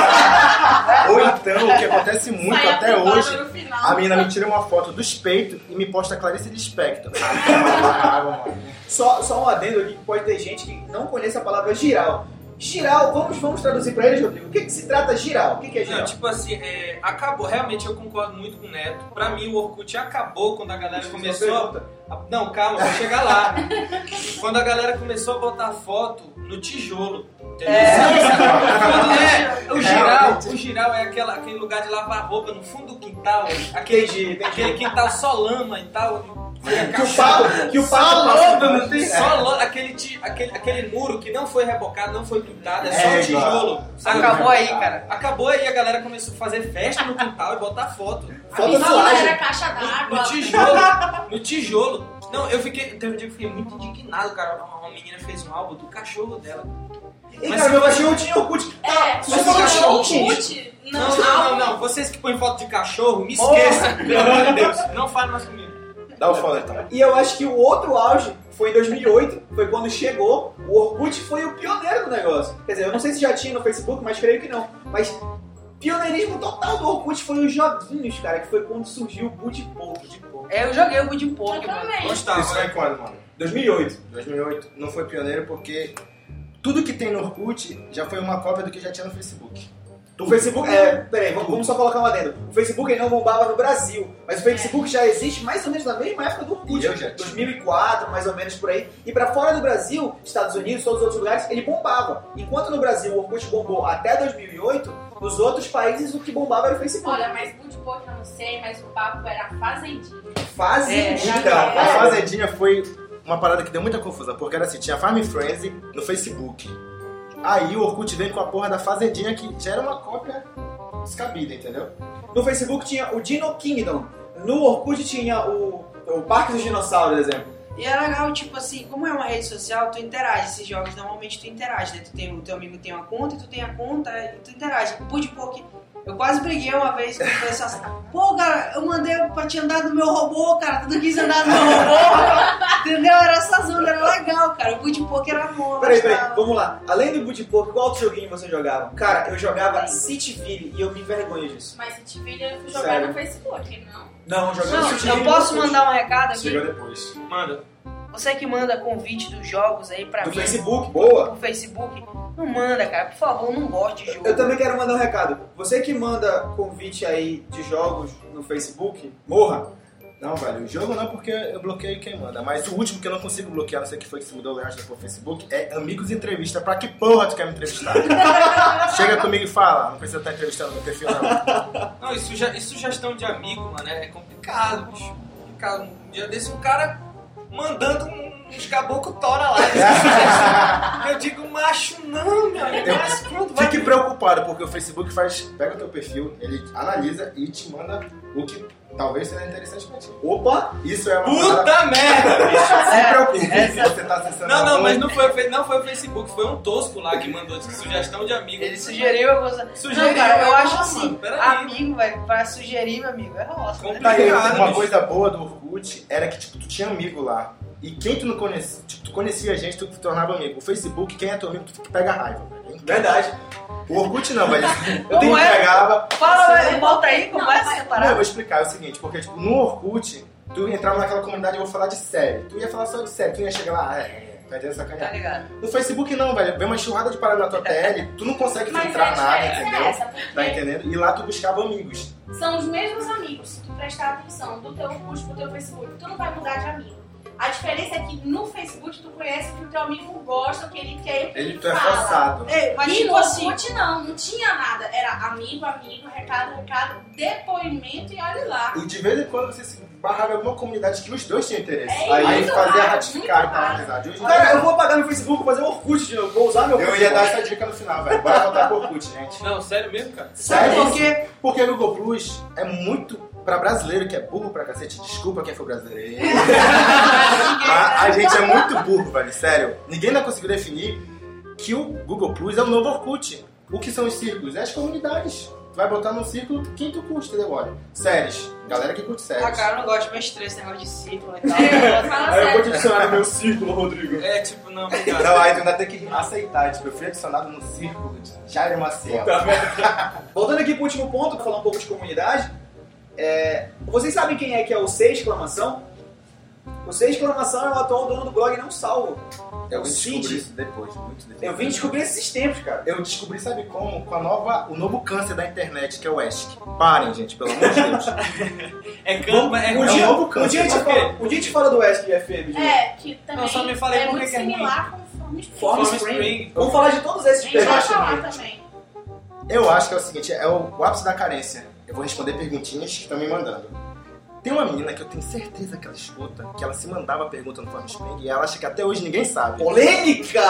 dela. Ou então, o que acontece muito Sai até aprovado hoje, no final. a menina me tira uma foto dos peitos e me posta Clarice Lispector. Ah, mano. Só, só um adendo aqui que pode ter gente que não conhece a palavra giral. Giral, vamos, vamos traduzir pra eles, Rodrigo. O que, que se trata giral? O que, que é Não, giral? tipo assim, é, acabou. Realmente eu concordo muito com o Neto. Pra mim, o Orkut acabou quando a galera Fiz uma começou. pergunta. a- Não, calma, vou chegar lá. Quando a galera começou a botar foto no tijolo. Entendeu? É, o giral, o giral é aquela, aquele lugar de lavar roupa no fundo do quintal. Aquele, Entendi, entendi. aquele quintal só lama e tal. Que o Paulo, que o Só Paulo lama, não tem só lama. Aquele, ti- aquele, aquele muro que não foi rebocado, não foi pintado, é só É, tijolo. Sabe? Acabou aí, cara. Acabou aí, a galera começou a fazer festa no quintal e botar foto. Foto A na piscina laje. era caixa No, d'água. no tijolo. No tijolo. Não, eu fiquei. Teve um dia que eu fiquei muito indignado, cara. Uma menina fez um álbum do cachorro dela. E Mas cara, se meu for- cachorro tinha Orkut. É, Tá, se você for falou cachorro, o gente. Orkut, Não, não, não, álbum. não. Vocês que põem foto de cachorro, me esqueçam. Pelo amor de Deus. Não fale mais comigo. Dá o follow então. E eu acho que o outro auge foi em dois mil e oito, foi quando chegou, o Orkut foi o pioneiro do negócio. Quer dizer, eu não sei se já tinha no Facebook, mas creio que não. Mas pioneirismo total do Orkut foi os joguinhos, cara, que foi quando surgiu o Boot Poke. É, eu joguei o Good Eu Poke, mano. também. Gostava. Isso foi quando, mano? dois mil e oito. dois mil e oito não foi pioneiro porque tudo que tem no Orkut já foi uma cópia do que já tinha no Facebook. O Facebook, é, peraí, vamos, vamos só colocar um adendo. O Facebook ele não bombava no Brasil, mas o Facebook já existe mais ou menos na mesma época do Orkut, Eu já tinha. dois mil e quatro, mais ou menos por aí. E pra fora do Brasil, Estados Unidos, todos os outros lugares, ele bombava. Enquanto no Brasil o Orkut bombou até dois mil e oito, nos outros países o que bombava era o Facebook. Olha, mas muito pouco eu não sei, mas o papo era fazendinha. Fazendinha. Então, É. a Fazendinha foi uma parada que deu muita confusão, porque era assim, tinha Farm Friends no Facebook. Aí o Orkut veio com a porra da Fazendinha, que já era uma cópia descabida, entendeu? No Facebook tinha o Dino Kingdom. No Orkut tinha o, o Parque dos Dinossauros, por exemplo. E é legal, tipo assim, como é uma rede social, tu interage. Esses jogos normalmente tu interage, né? Tu tem, o teu amigo tem uma conta e tu tem a conta e tu interage. O Budipok, eu quase briguei uma vez com o pessoal assim, pô, cara, eu mandei pra te andar no meu robô, cara, tu não quis andar no meu robô. Entendeu? Era essa zona, era legal, cara. O Budipok era bom. Peraí, peraí, vamos lá. Além do Budipok, qual outro joguinho você jogava? Cara, eu jogava Cityville e eu me envergonho disso. Mas se tiver, eu fui jogar Sério? no Facebook, não. Não, jogando Não, Cityville. eu posso mandar um recado aqui? Chegou depois. Manda. Você que manda convite dos jogos aí pra Do mim. Facebook, boa. Pro Facebook. Não manda, cara. Por favor, eu não gosto de jogo. Eu também quero mandar um recado. Você que manda convite aí de jogos no Facebook, morra. Não, velho, o jogo não, porque eu bloqueio quem manda. Mas o último que eu não consigo bloquear, não sei que foi que se mudou o layout do Facebook, é Amigos Entrevista. Pra que porra tu quer me entrevistar? Chega comigo e fala, não precisa estar entrevistando meu perfil, não. Não, e, suge- e sugestão de amigo, mano, é complicado, bicho. Complicado. Um dia desse, um cara mandando um- uns caboclo tora lá. Eu digo, macho, não, meu amigo. Eu- Mas pronto, vai. Fique preocupado, porque o Facebook faz, pega o teu perfil, ele analisa e te manda o que talvez seja interessante pra ti. Opa! Isso é uma parada- Puta merda, bicho. Se preocupe, se você tá acessando Não, não, algum- mas não foi, o Fe- não foi o Facebook, foi um tosco lá que mandou essa sugestão de amigo. Ele sugeriu algumas coisas. Sugeriu, Não, cara, eu mas acho não, assim, mano, peraí. amigo, velho, pra sugerir, meu amigo, é roça, né? Tá aí, Complicado, uma bicho. coisa boa do Orkut era que tipo, tu tinha amigo lá. E quem tu não conhecia, tipo, tu conhecia a gente, tu te tornava amigo. O Facebook, quem é teu amigo, tu pega raiva. Velho. Verdade. O Orkut não, velho. Eu Como tenho que é? pegava. Fala, velho, volta aí, começa essa Não, eu parada. vou explicar, é o seguinte, porque tipo, no Orkut, tu entrava naquela comunidade, eu vou falar de série. Tu ia falar só de série, tu ia chegar lá, é, vai ter essa Tá sacanear. ligado? No Facebook não, velho. Vem uma enxurrada de parada na tua T L, tu não consegue Mas filtrar a nada, diferença entendeu? é essa, porque Tá entendendo? E lá tu buscava amigos. são os mesmos amigos. Se tu prestar atenção do teu Orkut pro teu Facebook, tu não vai mudar de amigo. A diferença é que no Facebook tu conhece o que o teu amigo gosta, o que ele quer e o que Ele ele tu é fala. forçado. Ei, mas E tipo no assim, Orkut não, não tinha nada. Era amigo, amigo, recado, recado, depoimento e olha lá. E de vez em quando você se barrava em alguma comunidade que os dois tinham interesse. É Aí muito fazia raro, ratificar muito e tal, raro. amizade. Hoje em Cara, dia, eu vou apagar no Facebook, vou fazer um Orkut de novo. Vou usar meu eu Orkut. ia dar essa dica no final, velho. Bora voltar pro Orkut, gente. Não, sério mesmo, cara? sabe Sério? por quê? Porque o Google Plus é muito pra brasileiro, que é burro pra cacete. Desculpa quem for brasileiro. a, a gente é muito burro, velho. Sério. Ninguém ainda conseguiu definir que o Google Plus é o novo Orkut. O que são os círculos? É as comunidades. Tu vai botar no círculo quem tu curte, entendeu? Olha, séries. Galera que curte séries. Ah, cara, eu não gosto, meio estranho esse negócio de círculo e tal. É, fala Aí eu vou te sério. adicionar no meu círculo, Rodrigo. É, tipo, não, obrigado. Não, aí tu ainda tem que aceitar. Tipo, eu fui adicionado no círculo de Jair Maciel. Tá vendo? Voltando aqui pro último ponto, pra falar um pouco de comunidade. é, Vocês sabem quem é que é o C exclamação? O C exclamação é o atual dono do blog Não Salvo. É Eu o vim descobrir Cid. isso depois, muito depois. Eu vim descobrir esses tempos, cara. Eu descobri, sabe como? Com a nova, o novo câncer da internet, que é o E S C. Parem, gente, pelo amor de Deus. É campo, é Um é dia, um novo um câncer, dia a gente por quê? fala, um dia a gente fala do E S C F M. de É, que também Não, só me falei é por muito que que é ruim. similar com Form Spring. Form Form Spring. Spring. Vamos falar de todos esses A gente vai temas falar também. também. Eu acho que é o seguinte, é o, o ápice da carência. Eu vou responder perguntinhas que estão me mandando. Tem uma menina que eu tenho certeza que ela escuta, que ela se mandava pergunta no Form Spring e ela acha que até hoje ninguém sabe. Polêmica!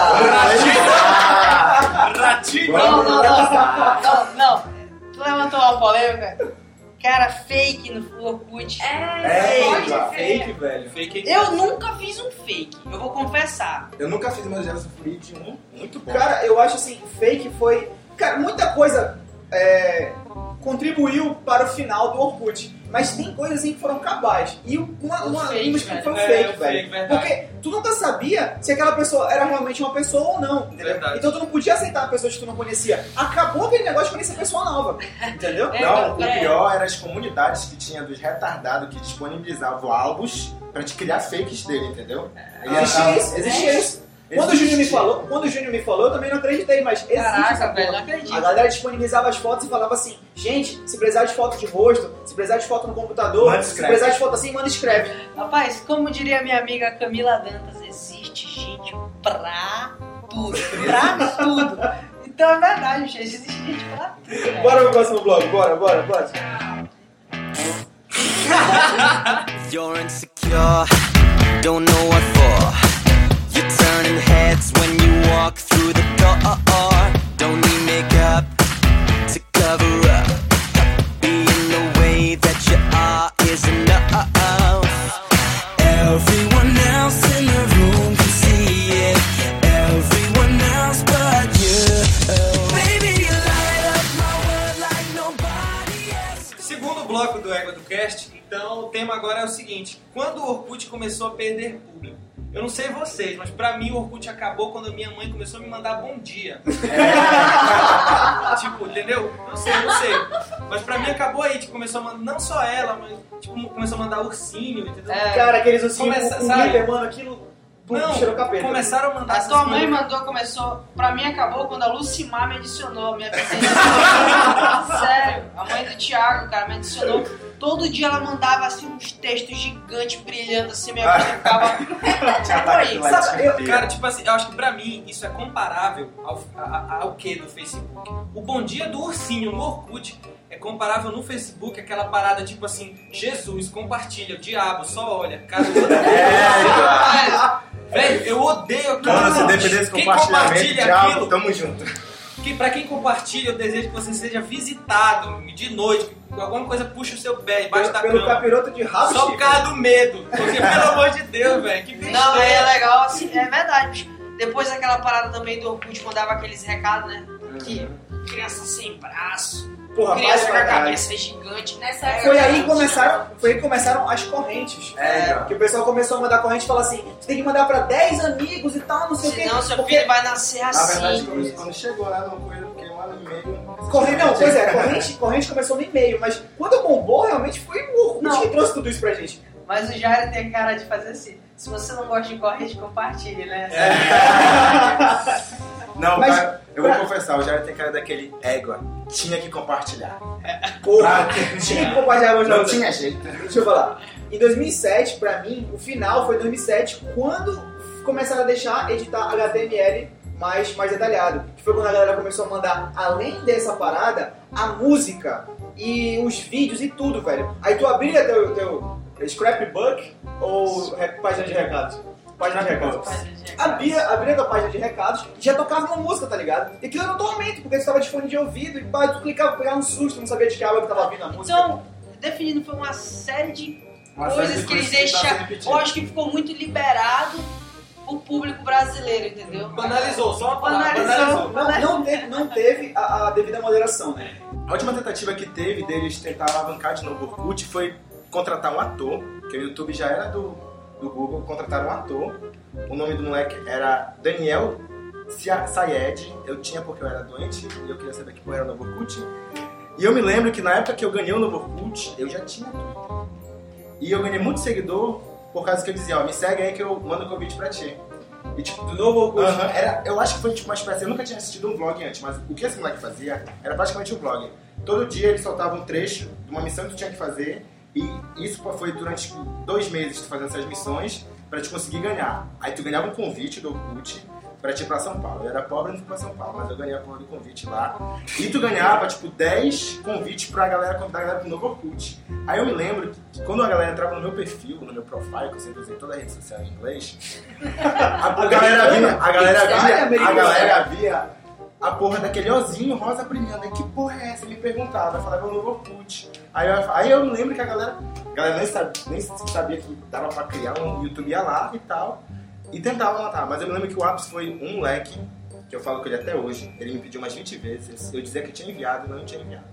Ratinho! Não, não, não, não, não. Tu levantou uma polêmica? Cara, fake no Orkut. É, É, pode já, ser. Fake, velho. Fake Eu nunca fiz um fake, eu vou confessar. Eu nunca fiz, mas eu já sofri de um muito bom. Cara, eu acho assim, fake foi... Cara, muita coisa é, contribuiu para o final do Orkut. Mas tem coisas assim que foram cabais. E uma, uma, fake, uma que foi um velho. fake, É, velho. fake, verdade. Porque tu nunca sabia se aquela pessoa era realmente uma pessoa ou não, entendeu? Verdade. Então tu não podia aceitar pessoas que tu não conhecia. Acabou aquele negócio de conhecer pessoa nova, entendeu? É, Não, o é. pior era as comunidades que tinha dos retardados que disponibilizavam álbuns pra te criar fakes dele, entendeu? Ele Existia achava- isso, existia isso. Quando o Júnior me Existe. falou, quando o Júnior me falou, eu também não acreditei, mas existe Caraca, essa velho, porra. não acredito. A galera disponibilizava as fotos e falava assim, gente, se precisar de foto de rosto, se precisar de foto no computador, Manda, se escreve. precisar de foto assim, manda escreve. Rapaz, como diria minha amiga Camila Dantas, existe gente pra tudo. Pra tudo. Então é verdade, gente, existe gente pra tudo. velho. Bora pro próximo bloco, bora, bora, bora. You're insecure, don't know what for. You're turning heads when you walk through the door. Don't need makeup to cover up. Being the way that you are is enough. Everyone else in the room can see it. Everyone else but you. Baby, you light up my world like nobody else. Segundo bloco do Égua do Cast, então o tema agora é o seguinte: quando o Orkut começou a perder público? Eu não sei vocês, mas pra mim o Orkut acabou quando a minha mãe começou a me mandar bom dia. É. Tipo, entendeu? Não sei, não sei. Mas pra mim acabou aí, tipo, começou a mandar, não só ela, mas tipo, começou a mandar ursinho, entendeu? É. Cara, aqueles ursinhos Começa- com sabe? glitter, mano, aquilo... Não, cheirou capeta. começaram a mandar A essas tua mãe coisas. mandou, começou. Pra mim acabou quando a Lucimar me adicionou, minha vizinha. Sério, a mãe do Thiago, cara, me adicionou. Todo dia ela mandava assim uns textos gigantes brilhando assim, minha vida ficava. Já Aí, tá sabe, eu- Cara, tipo assim, eu acho que pra mim isso é comparável ao, a- a- ao que do Facebook? O bom dia do ursinho no Orkut é comparável no Facebook, aquela parada tipo assim, Jesus, compartilha, o diabo, só olha. Cara, eu odeio. Velho, eu odeio aquilo. Mano, se dependesse Quem compartilhamento, compartilha diabo, aquilo, tamo junto. que, pra quem compartilha, eu desejo que você seja visitado de noite, que alguma coisa puxa o seu pé embaixo Pelo, da pelo cama. capiroto de rabo, Só por Chico. causa do medo. Porque, pelo amor de Deus, velho, que besteira. Não, é legal, assim, é verdade. bicho. Depois daquela parada também do Orkut, mandava aqueles recados, né? Que criança sem braço, Porra, criança com a vai, vai, cabeça gigante. Nessa É, época. Foi aí que começaram, foi aí que começaram as correntes. É, Que o pessoal começou a mandar corrente e falar assim, você tem que mandar pra dez amigos e tal, não sei o quê. Senão seu Porque filho vai nascer Na verdade, assim. quando, quando chegou lá no coisa, porque um ano e meio... corrente, não, pois é, corrente, corrente começou no e-mail, mas quando bombou, realmente foi o Orkut Não. que trouxe tudo isso pra gente. Mas o Jair tem cara de fazer assim. Se você não gosta de corrente, compartilhe, né? Não, Mas, cara, eu vou pra- confessar, o Jair tem cara daquele égua. Tinha que compartilhar. Porra, Pra- tinha que compartilhar meus Não nomes. tinha jeito. Deixa eu falar. Em dois mil e sete, pra mim, o final foi dois mil e sete, quando começaram a deixar editar H T M L mais, mais detalhado. Que foi quando a galera começou a mandar, além dessa parada, a música e os vídeos e tudo, velho. Aí tu abria teu, teu scrapbook ou re- página de recados? Página de recados. Abria, abria tua página de recados e já tocava uma música, tá ligado? E aquilo era um tormento, porque tu tava de fone de ouvido e pá, tu clicava, pegava um susto, não sabia de que água que tava vindo a música. Então, definindo, foi uma série de Uma série coisas de que eles coisas que tá deixaram. sendo repetido. Eu acho que ficou muito liberado pro público brasileiro, entendeu? Banalizou, só uma palavra. Banalizou. Banalizou. Não, não teve, não teve a, a devida moderação, né? A última tentativa que teve deles tentar alavancar de novo o Orkut foi contratar um ator, que o YouTube já era do, do Google, contrataram um ator. O nome do moleque era Daniel Sia- Sayed. Eu tinha porque eu era doente e eu queria saber que porra era o novo Orkut. E eu me lembro que na época que eu ganhei o novo Orkut, eu já tinha Twitter. E eu ganhei muito seguidor por causa que eu dizia, ó, me segue aí que eu mando um convite pra ti. E tipo, Do novo Orkut. Aham, era, eu acho que foi tipo uma espécie, eu nunca tinha assistido um vlog antes, mas o que esse moleque fazia era praticamente um vlog. Todo dia ele soltava um trecho de uma missão que tu tinha que fazer, e isso foi durante tipo, dois meses tu fazendo essas missões pra te conseguir ganhar. Aí tu ganhava um convite do Orkut pra te ir pra São Paulo. Eu era pobre e não fui pra São Paulo, mas eu ganhei a porra do convite lá. E tu ganhava tipo dez convites pra galera convidar a galera pro novo Orkut. Aí eu me lembro que quando a galera entrava no meu perfil, no meu profile, que eu sempre usei toda a rede social em inglês, a, a galera via, a galera via, a galera via a porra daquele ozinho rosa brilhando. Aí que porra é essa? Me perguntava, eu falava o novo Orkut. Aí eu, aí eu me lembro que a galera, a galera nem, sabia, nem sabia que dava pra criar um YouTube ia lá e tal, e tentava matar. Mas eu me lembro que o ápice foi um moleque, que eu falo com ele até hoje, ele me pediu umas vinte vezes, eu dizia que tinha enviado, mas não tinha enviado.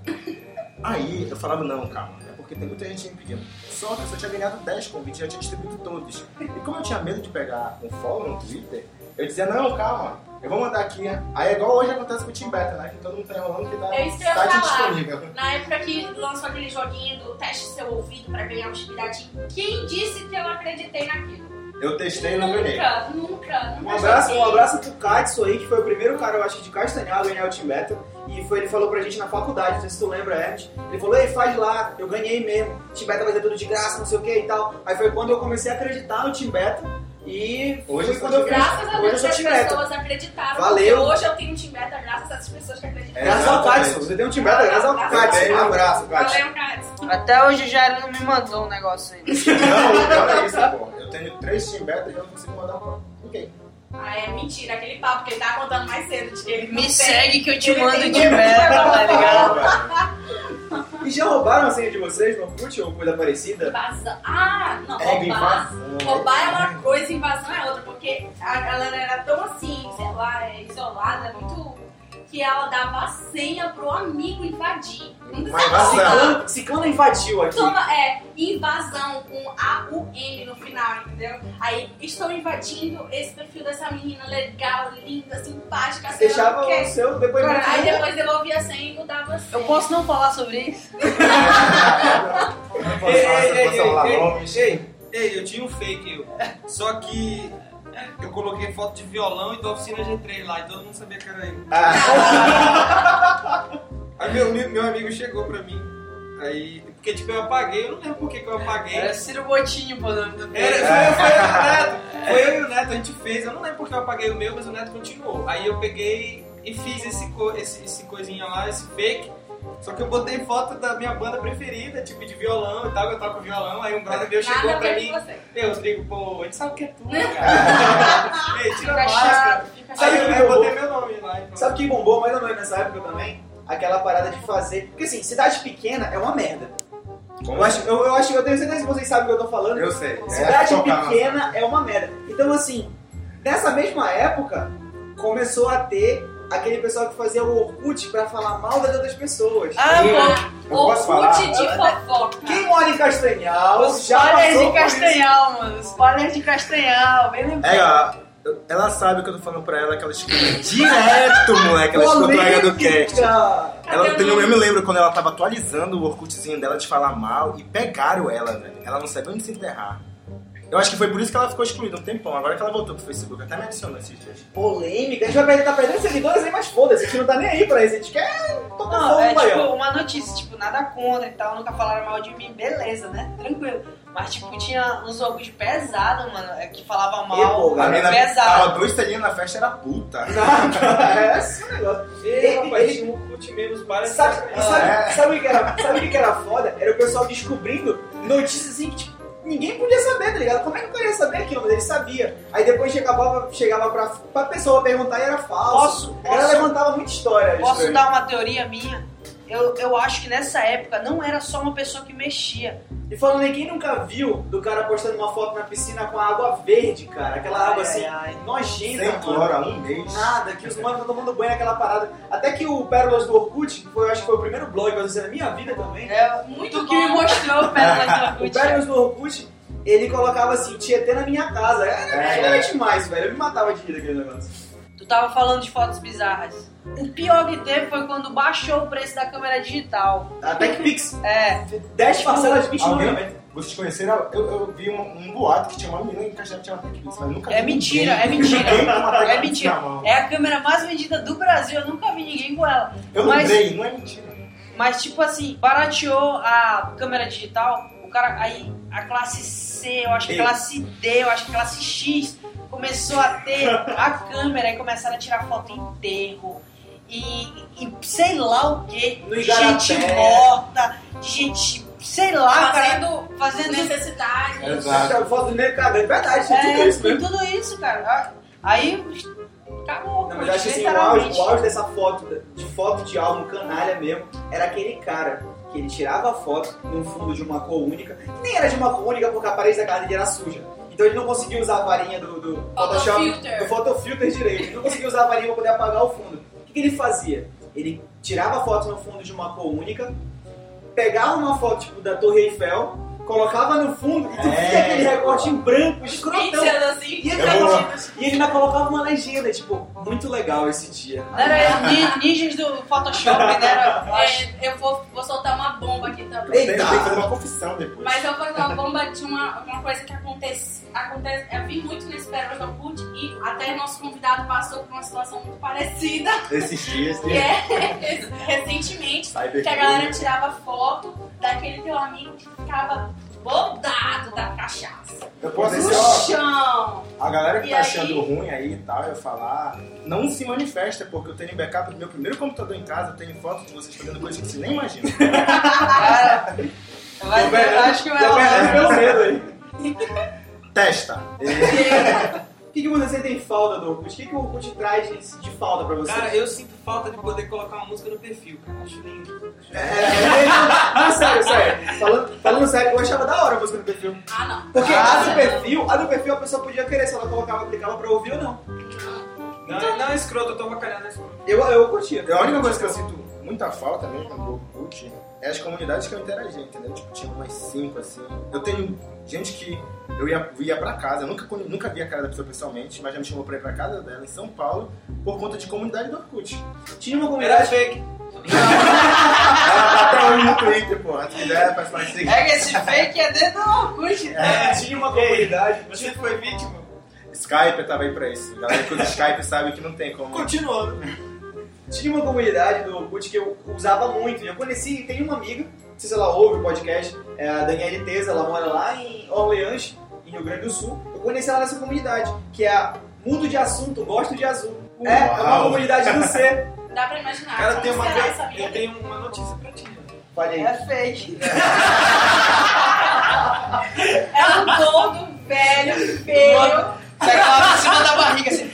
Aí eu falava, não, calma, é porque tem muita gente me pedindo. Só que eu só tinha ganhado dez convites, já tinha distribuído todos. E como eu tinha medo de pegar um follow no Twitter, eu dizia, não, calma, eu vou mandar aqui. Aí é igual hoje acontece com o Team Beta, né? Que todo mundo tá enrolando que dá É isso que eu ia site falar. disponível. Na época que lançou aquele joguinho do teste seu ouvido pra ganhar um chibidadinho, quem disse que eu acreditei naquilo? Eu testei e não ganhei. Nunca, nunca, nunca. Um abraço, joguei. um abraço pro Katsu aí, que foi o primeiro cara, eu acho, de Castanhal a ganhar o Team Battle. E foi, ele falou pra gente na faculdade, não sei se tu lembra, Ernest. Ele falou, ei, faz lá, eu ganhei mesmo. Team Battle vai ter tudo de graça, não sei o que e tal. Aí foi quando eu comecei a acreditar no Team Battle. E Hoje foi eu quando sou eu fiz. Graças a Hoje eu Deus sou as Team Battle. pessoas acreditaram. Valeu. Porque hoje eu tenho um Team Beta graças a essas pessoas que acreditaram. É. Graças ao Exatamente. Katsu, você tem um Team Battle, graças ao Graças Katsu. a Um abraço, Katsu. Valeu, Katsu. Até hoje o Jair não me mandou um negócio aí. Não, o pior é isso, pô. Eu tenho três Team Beta e eu não consigo mandar um pra ninguém. Ah, é mentira, aquele papo que ele tava contando mais cedo de que ele não Me tem. segue que eu te Ele mando tem de muito merda, tá ligado? E já roubaram a senha de vocês no Orkut ou coisa parecida? Invasão. Ah, não, É roubar. invasão. Roubar é uma coisa, invasão é outra, porque a galera era tão assim, sei lá, é, isolada, muito. Que ela dava a senha pro amigo invadir. Não Uma precisa invasão. roubar. Ciclano, Ciclano invadiu aqui. Toma, é, invasão com A U M no final, entendeu? Aí, estou invadindo esse perfil dessa menina legal, linda, simpática, sei lá Deixava o o quê. seu depoimento. Aí depois devolvia a senha e mudava a senha. Eu posso não falar sobre isso? Eu posso Ei, falar, ei, eu posso ei, falar ei, nomes. ei, ei, eu tinha um fake, eu. Só que eu coloquei foto de violão e da oficina G três lá, e todo mundo sabia que era eu. Ah, Aí meu, meu, meu amigo chegou pra mim, aí, porque tipo, eu apaguei, eu não lembro por que que eu apaguei. Era Ciro Botinho, pô, nome do Era, filho. foi, foi eu e o Neto, foi eu e o Neto, a gente fez, eu não lembro porque eu apaguei o meu, mas o Neto continuou. Aí eu peguei e fiz esse, co- esse, esse coisinha lá, esse fake, só que eu botei foto da minha banda preferida, tipo de violão e tal, eu toco violão, aí um brother meu chegou Nada a pra ver mim, com você. eu digo, pô, a gente sabe o que é tudo, cara. Ei, tira a Fica máscara. chato, fica Sabe Aí o eu, que eu bombou? botei meu nome lá. Então. Sabe o que bombou mais ou menos nessa época também? Aquela parada de fazer. Porque assim, cidade pequena é uma merda. Eu acho, eu, eu acho, eu tenho certeza que vocês sabem o que eu tô falando. Eu sei. É Cidade tocar na- pequena é uma merda. Então assim, nessa mesma época, começou a ter aquele pessoal que fazia o Orkut pra falar mal das outras pessoas. Ah, E pô. Eu posso falar? Orkut de fofoca. quem mora em Castanhal Os já spoilers passou de por isso. Castanhal, mano. Os spoilers de Castanhal, bem lembrado. É, ó, ela sabe o que eu tô falando pra ela, que ela escuta direto, moleque. Ela escuta o Ega do Cast. Polêmica! Ela, tem- eu me lembro quando ela tava atualizando o Orkutzinho dela de falar mal e pegaram ela, velho. Ela não sabia onde se enterrar. Eu acho que foi por isso que ela ficou excluída um tempão. Agora que ela voltou pro Facebook, até me adicionou esses dias. Polêmica, a gente vai perder, tá perdendo seguidores aí, mas foda-se, a gente não tá nem aí pra isso, a gente quer tocar Não, fogo é no tipo baião. uma notícia, tipo, nada contra e tal, nunca falaram mal de mim, beleza, né? Tranquilo. Mas, tipo, tinha uns orgulhos pesados, mano, é, que falava mal. Epô, A Cara, menina pesado. tava dois selinhos na festa, era puta. é esse o negócio. Ei, Ele- rapaz, ele- tinha um curte menos para Sabe, e sabe, É. sabe o que era, sabe o que era foda? Era o pessoal descobrindo notícias assim que tipo, ninguém podia saber, tá ligado? Como é que eu queria saber aquilo? Mas ele sabia. Aí depois chegava, chegava pra, pra pessoa perguntar e era falso. Posso? A galera Posso? levantava muita história. Posso estranha. dar uma teoria minha? Eu, eu acho que nessa época não era só uma pessoa que mexia. E falando aí, quem nunca viu do cara postando uma foto na piscina com a água verde, cara? Aquela Ai, água ai, assim, ai. nojenta, Sem mano. cloro há um mês. Nada, que os manos estão tomando banho naquela parada. Até que o Pérolas do Orkut, que foi, eu acho que foi o primeiro blog que eu usei na minha vida também. É Muito tu que me bom. mostrou, Pérolas do O Orkut. Pérolas do Orkut, ele colocava assim, Tietê na minha casa. Era É. era demais, velho. Eu me matava de rir daquele negócio. Tu tava falando de fotos bizarras. O pior que teve foi quando baixou o preço da câmera digital. A TechPix, É, dez parcelas de vinte e nove Alguém, reais. vocês conheceram? Eu, eu vi um, um boato que tinha uma menina em Caxias que tinha uma TechPix, mas nunca É vi mentira, ninguém- é mentira. ninguém com uma é TechPix mentira. na mão. É a câmera mais vendida do Brasil, eu nunca vi ninguém com ela. Eu Mas- lembrei, não é mentira. Mas tipo assim, barateou a câmera digital, o cara aí, a classe C, eu acho que Ei. a classe D, eu acho que a classe X começou a ter a câmera e começaram a tirar foto em enterro. E, e sei lá o que, No de Igarapé. gente morta, de gente, sei lá, cara, Fazendo fazendo necessidade. Exato. A foto do nego cagando. Verdade, tinha tudo é, isso tem mesmo. tudo isso, cara. Aí acabou, Na pô, verdade, assim, o auge, o auge dessa foto, de foto de álbum canalha mesmo, era aquele cara que ele tirava a foto no fundo de uma cor única, que nem era de uma cor única porque a parede da casa dele era suja. Então ele não conseguia usar a varinha do, do Photoshop, Photofilter. do photofilter direito. Ele não conseguia usar a varinha para poder apagar o fundo. O que, que ele fazia? Ele tirava a foto no fundo de uma cor única, pegava uma foto tipo da Torre Eiffel, colocava no fundo e tu É. via aquele recorte em branco, escrotão. Pixels assim. E ele, É boa. colocava, e ele ainda colocava uma legenda, tipo, muito legal esse dia. Não era ni- ninjas do Photoshop, né? Era, eu acho- É, eu vou, vou soltar uma bomba aqui também. Tem, tem Eita. que fazer uma confissão depois. Mas eu vou fazer uma bomba de uma, uma coisa que acontece, acontece, eu vi muito nesse Pérolas do Orkut e até nosso convidado passou por uma situação muito parecida, Esses dias, que é recentemente, Cyberbullying. que a galera tirava foto daquele teu amigo que ficava bodado da cachaça. Eu posso No dizer, ó, chão. a galera que E tá aí? achando ruim aí e tal, eu falar, não se manifesta, porque eu tenho backup do meu primeiro computador em casa, eu tenho fotos de vocês fazendo coisas que vocês nem imaginam. Cara, vai, Tô perdendo- eu acho que vai tô perdendo lá. pelo medo aí. Testa. O que, que você tem falta do Orkut? O que, que o Orkut traz de, de falta pra você? Cara, eu sinto falta de poder colocar uma música no perfil, cara. Acho lindo. É, é, não, não, sério, sério. Falando, falando sério, eu achava da hora a música no perfil. Ah, não. Porque Ah, a do sim. perfil, a do perfil a pessoa podia querer se ela colocava, clicava pra ouvir ou não. Não, não é escroto, eu tô bacalhando, é escroto. Eu, eu curtia. A única coisa que eu sinto muita falta mesmo do Orkut é as comunidades que eu interagia, entendeu? Tipo, tinha umas cinco, assim. Eu tenho gente que eu ia, ia pra casa, eu nunca, conhe- nunca vi a cara da pessoa pessoalmente, mas já me chamou pra ir pra casa dela em São Paulo por conta de comunidade do Orkut. Tinha uma Era comunidade. fake. Ela tá até hoje no Twitter, porra. Se quiser, faz parte É que esse fake é dentro do Orkut. É, tinha uma comunidade. Você foi vítima? Skype, eu tava aí pra isso. A galera que usa Skype sabe que não tem como. Continuando. Tinha uma comunidade do Orkut que eu usava muito. E eu conheci, tem uma amiga, não sei se ela ouve o podcast, é a Daniela Teza, ela mora lá em Orleans, em Rio Grande do Sul. Eu conheci ela nessa comunidade, que é a Mundo de Assunto, Gosto de Azul. É, é uma Uau. comunidade do C. Dá pra imaginar. Cara, Como tem uma, será essa eu vida? tenho uma notícia pra ti, mano. Olha aí. É fake. É um gordo, velho, feio. Pega lá em cima da barriga assim.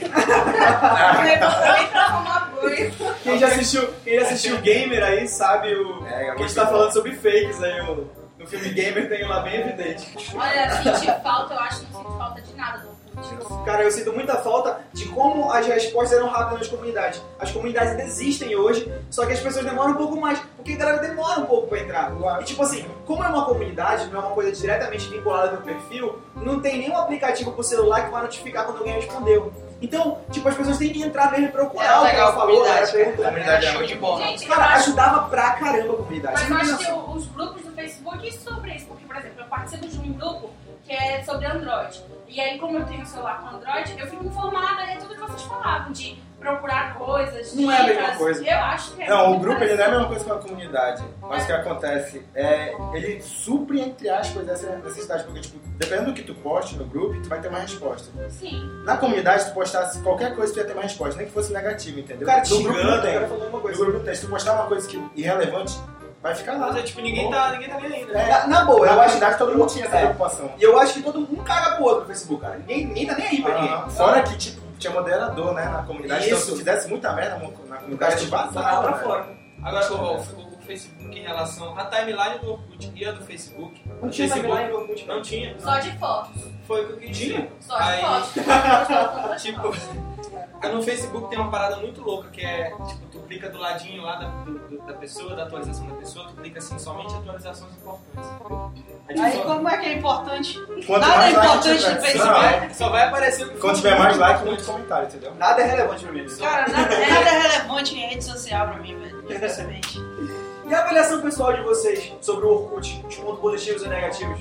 Nem pra tomar banho. Quem já assistiu, quem já assistiu Gamer aí sabe o É, que a gente tá falando sobre fakes aí. O, no filme Gamer tem lá bem evidente. Olha, sentir falta, eu acho que não sinto falta de nada do Orkut. Cara, eu sinto muita falta de como as respostas eram rápidas nas comunidades. As comunidades ainda existem hoje, só que as pessoas demoram um pouco mais, porque a galera demora um pouco pra entrar. E tipo assim, como é uma comunidade, não é uma coisa diretamente vinculada ao perfil, não tem nenhum aplicativo pro celular que vai notificar quando alguém respondeu. Então, tipo, as pessoas têm que entrar mesmo e procurar É o que legal ela a falou, comunidade, ela cara. perguntou. A comunidade é Show de bola. Gente, eu Cara, acho, ajudava pra caramba a comunidade. mas Você eu não acho tem que noção. o- os grupos do Facebook isso sobre isso. Porque, por exemplo, eu participo de um grupo que é sobre Android. E aí, como eu tenho um celular com Android, eu fico informada, é tudo que vocês falavam, de procurar coisas, Não é a mesma dicas. coisa. Eu acho que é. Não, o muito grupo ele não é a parecido. mesma coisa que a comunidade. Mas o que acontece é. Ele supre, entre aspas, essa necessidade. Porque, tipo, dependendo do que tu poste no grupo, tu vai ter mais resposta. Sim. Na comunidade, se tu postasse qualquer coisa, tu ia ter mais resposta, nem que fosse negativo, entendeu? O cara te no grupo xingando, não o tem. cara falando uma No coisa. grupo não tem. Se tu postar uma coisa que irrelevante, vai ficar lá. Mas é tipo, ninguém tá, ninguém tá nem aí, né? É, Na, na boa, na eu acho comunidade todo mundo tinha essa é. preocupação. E eu acho que todo mundo caga pro outro no Facebook, cara. Ninguém, ninguém tá nem aí pra ninguém. Ah, fora que, tipo, tinha moderador, né, na comunidade. Então, se Isso. tu fizesse muita merda na comunidade, tu Botava vazava, pra né? fora. Agora, o, o, o Facebook em relação à timeline do Orkut e a do Facebook. Não o tinha Facebook timeline do Orkut, não tinha. Só de fotos. Foi o que eu quis dizer. Só de Aí, fotos. tipo, no Facebook tem uma parada muito louca que é, tipo, tu clica do ladinho lá da, do- do- da pessoa, da atualização da pessoa, tu clica assim, somente atualizações importantes. Aí, Aí só, como é que é importante? Quanto Nada é mais like importante tiver- no só, Facebook. vai, só vai aparecer o que Quando for tiver mais like, importante. muito comentário, entendeu? Nada é relevante pra mim. Cara, nada, nada é relevante em rede social pra mim, velho. Infelizmente. E a avaliação pessoal de vocês sobre o Orkut? Os pontos positivos e negativos?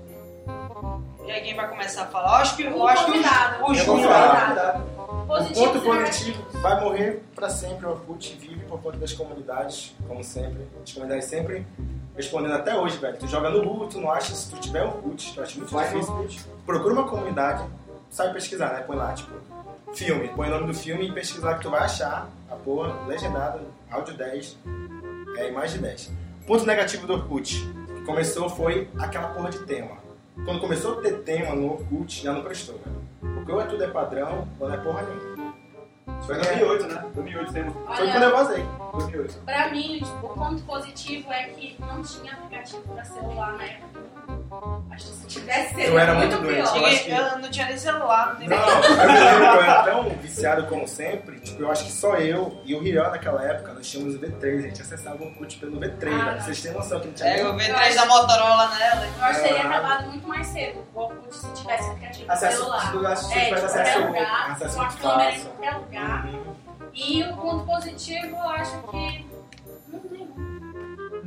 E aí quem vai começar a falar? Eu acho que, eu O acho que convidado. o, o Eu vou Júnior... falar. O Positivo ponto e positivo vai morrer pra sempre. O Orkut vive por conta das comunidades, como sempre. As comunidades sempre respondendo até hoje, velho. Tu joga no Google, tu não acha, se tu tiver Orkut, tu acha muito Vai no difícil. Orkut. Procura uma comunidade, sabe pesquisar, né? Põe lá, tipo, filme. Põe o nome do filme e pesquisa lá que tu vai achar a porra, legendada, áudio dez, é imagem dez. Ponto negativo do Orkut, que começou foi aquela porra de tema. Quando começou a ter tema no Orkut, já não prestou, velho. Porque ou é tudo é padrão, ou não é porra nenhuma. Foi em dois mil e oito, né? dois mil e oito tema. Foi quando eu vazei. dois mil e oito. Pra mim, tipo, o ponto positivo é que não tinha aplicativo pra celular na época. Acho que se tivesse seria Eu era muito, muito doente. pior. Eu acho que- Eu não tinha nem celular, não tem Não, eu me lembro que eu era tão viciado como sempre, tipo, eu acho que só eu e o Rian naquela época, nós tínhamos o V três, a gente acessava o Orkut pelo V três, Ah, velho. não. Vocês têm noção que não tinha Pega nem... o V três da Motorola nela. Eu acho que teria Ah. acabado muito mais cedo o Orkut se tivesse aplicativo pro Acesso, celular. se tu se tu É, tivesse de acesso qualquer ao lugar, acesso com a muito câmera em fácil. qualquer lugar. E o ponto positivo, eu acho que não tem.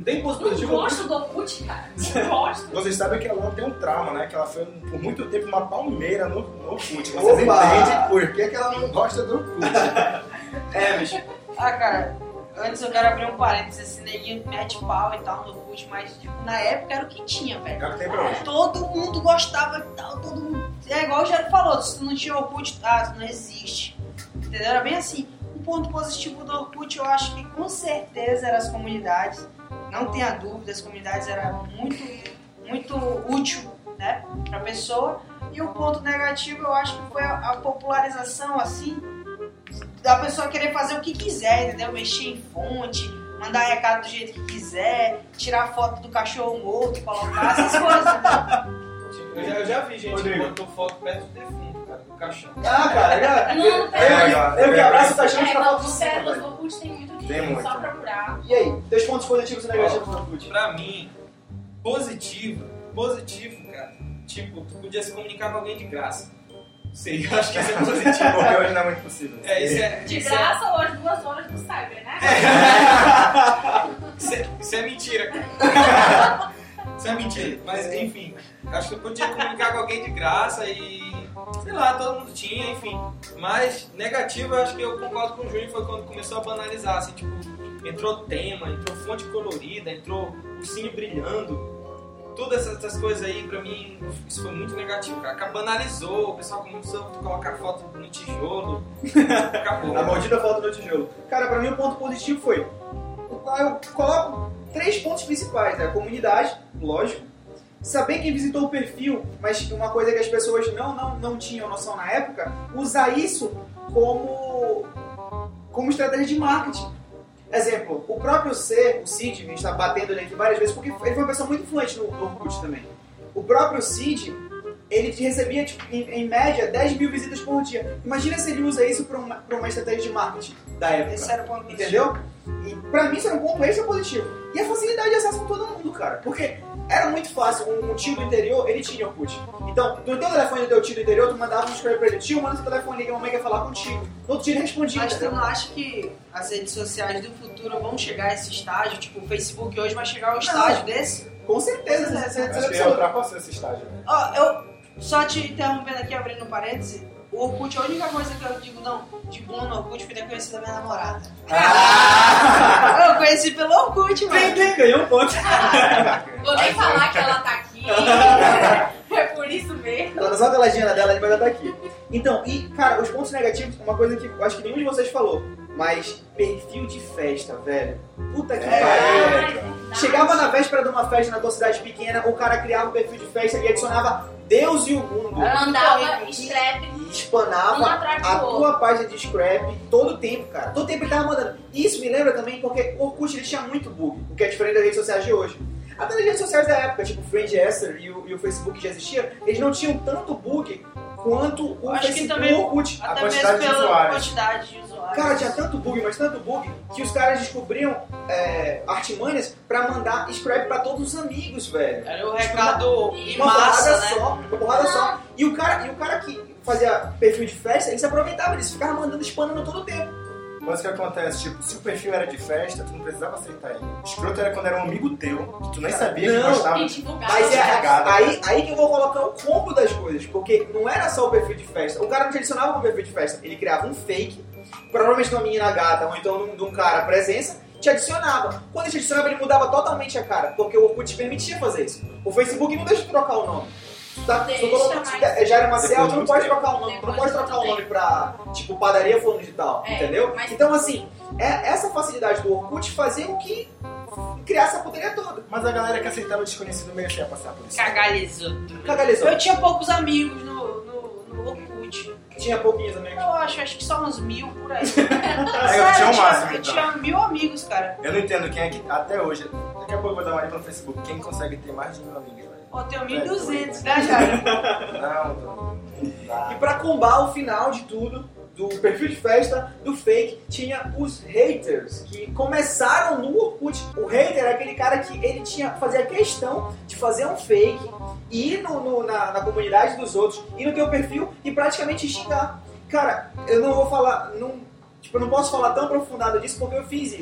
tem ponto Não positivo? gosto do Orkut, cara. Não gosto. Vocês sabem que a Luana tem um trauma, né? Que ela foi por muito tempo uma palmeira no, no Orkut. Vocês Opa! entendem por que, que ela não gosta do Orkut. É, bicho. Ah, cara, antes eu quero abrir um parênteses, esse neguinho mete pau e tal no Orkut, mas tipo, na época era o que tinha, velho. É o que tem pra hoje. Todo mundo gostava e tal, todo mundo... É igual o Jairo falou, se tu não tinha Orkut, ah, não existe. Entendeu? Era bem assim. Um ponto positivo do Orkut, eu acho que com certeza eram as comunidades. Não tenha dúvida, as comunidades eram muito, muito útil, né, pra pessoa. E o ponto negativo, eu acho que foi a, a popularização, assim, da pessoa querer fazer o que quiser, entendeu? Mexer em fonte, mandar recado do jeito que quiser, tirar foto do cachorro morto, colocar essas coisas, entendeu? Eu já, eu já vi gente que Rodrigo. botou foto perto do defunto, cara, do caixão. Ah, cara, já... Não, eu, pera. eu, eu que abraço o caixão e É, fica mas falando os de cima, cérebros velho. do Orkut tem muito Tem dinheiro, muito. só procurar. E aí, teus pontos positivos e negativos do Orkut? Pra mim, positivo, positivo, cara. Tipo, tu podia se comunicar com alguém de graça. Sei, eu acho que isso é positivo. Porque hoje não é muito possível. É, isso é... De isso graça ou as duas horas do Cyber, né? É, isso, é, isso é mentira, cara. Isso é mentira. Mas, enfim, acho que eu podia comunicar com alguém de graça e... Sei lá, todo mundo tinha, enfim. Mas, negativo, eu acho que eu concordo com o Júnior, foi quando começou a banalizar, assim, tipo... Entrou tema, entrou fonte colorida, entrou ursinho brilhando. Todas essas, essas coisas aí, pra mim, isso foi muito negativo, cara. Banalizou, o pessoal começou a colocar foto no tijolo. Acabou. A maldita foto do tijolo. Cara, pra mim o ponto positivo foi... Eu coloco três pontos principais, né? A comunidade, lógico. Saber quem visitou o perfil, mas uma coisa que as pessoas não, não, não tinham noção na época, usar isso como, como estratégia de marketing. Exemplo, o próprio C, o Cid, a gente tá batendo ele aqui várias vezes, porque ele foi uma pessoa muito influente no, no Orkut também. O próprio Cid, ele recebia, tipo, em, em média, dez mil visitas por dia. Imagina se ele usa isso para uma, pra uma estratégia de marketing da época. Esse era o ponto positivo. Entendeu? E pra mim isso era um ponto extra positivo. E a facilidade de acesso a todo mundo, cara. Porque era muito fácil. Um, um tio do interior, ele tinha Orkut. Então, no teu telefone do teu tio do interior, tu mandava um escrever pra ele: tio, manda seu telefone, liga, a mamãe quer falar contigo. No outro dia ele respondia. Mas tu entendeu? não acha que as redes sociais do futuro vão chegar a esse estágio? Tipo, o Facebook hoje vai chegar ao estágio desse? Com certeza, né? Você Acho que já ultrapassou esse estágio, né? Ó, eu, só te interrompendo aqui, abrindo um parêntese, o Orkut, a única coisa que eu digo, não, de bom no Orkut foi ter conhecido a minha namorada. Eu conheci pelo Orkut, mano. Ninguém ganhou um ponto. Vou nem falar que ela tá aqui. É por isso mesmo. Ela tá só aquela agenda dela, mas ela tá aqui. Então, e, cara, os pontos negativos, uma coisa que eu acho que nenhum de vocês falou, mas perfil de festa, velho. Puta que É, pariu. Ai, Chegava na véspera de uma festa na tua cidade pequena, o cara criava um perfil de festa e adicionava Deus e o mundo. Mandava E- scrap E um espanava atrás do a outro. tua página de scrap todo o tempo, cara. Todo tempo ele tava mandando. Isso me lembra também porque o Orkut ele tinha muito bug, o que é diferente das redes sociais de hoje. Até nas redes sociais da época, tipo o Friendster e o, e o Facebook já existiam, eles não tinham tanto bug quanto o Acho que Facebook também- o Orkut. A Até quantidade mesmo de pela usuários. quantidade de usuários. Cara, tinha tanto bug, mas tanto bug, que os caras descobriam é, artimanhas pra mandar scrap pra todos os amigos, velho. Era o recado em Uma massa, porrada né? só, uma porrada só. E o, cara, e o cara que fazia perfil de festa, ele se aproveitava disso, ficava mandando spamando todo o tempo. Mas o que acontece, tipo, se o perfil era de festa, tu não precisava aceitar ele. O escroto era quando era um amigo teu, que tu nem sabia Não. que gostava. E divulgava. Mas é Cagada. aí, aí que eu vou colocar o combo das coisas, porque não era só o perfil de festa. O cara não te adicionava no perfil de festa, ele criava um fake, provavelmente de uma menina gata ou então de um- de um cara presença, te adicionava. Quando ele te adicionava, ele mudava totalmente a cara, porque o Orkut te permitia fazer isso. O Facebook não deixa tu trocar o nome. Tá? Deixa, Tu colocou- mas- é Jairo Maciel, Depois tu não de pode muito trocar o nome, tu não Depois pode de trocar muito o nome pra, tipo, padaria fulano de tal, É, entendeu? mas- Então, assim, é, essa facilidade do Orkut fazia com que criasse a poderia toda. Mas a galera que aceitava o desconhecido meio que ia passar por isso. Cagalizou. Cagalizou. Eu tinha poucos amigos no, no, no Orkut. Tinha pouquinhos amigos. Eu acho, acho que só uns mil por aí. Aí eu Sério, tinha o eu máximo, eu então. tinha mil amigos, cara. Eu não entendo quem é que, até hoje, daqui a pouco eu vou dar uma dica no Facebook, quem consegue ter mais de mil amigos, velho. Ó, tenho mil e duzentos, né, Jairo? Não, não. E pra combar o final de tudo, do perfil de festa, do fake, tinha os haters, que começaram no Orkut. O hater era aquele cara que ele tinha, fazia questão de fazer um fake, ir no, no- na, na comunidade dos outros, ir no teu perfil e praticamente xingar. Cara, eu não vou falar, não, tipo, eu não posso falar tão aprofundado disso porque eu fiz isso.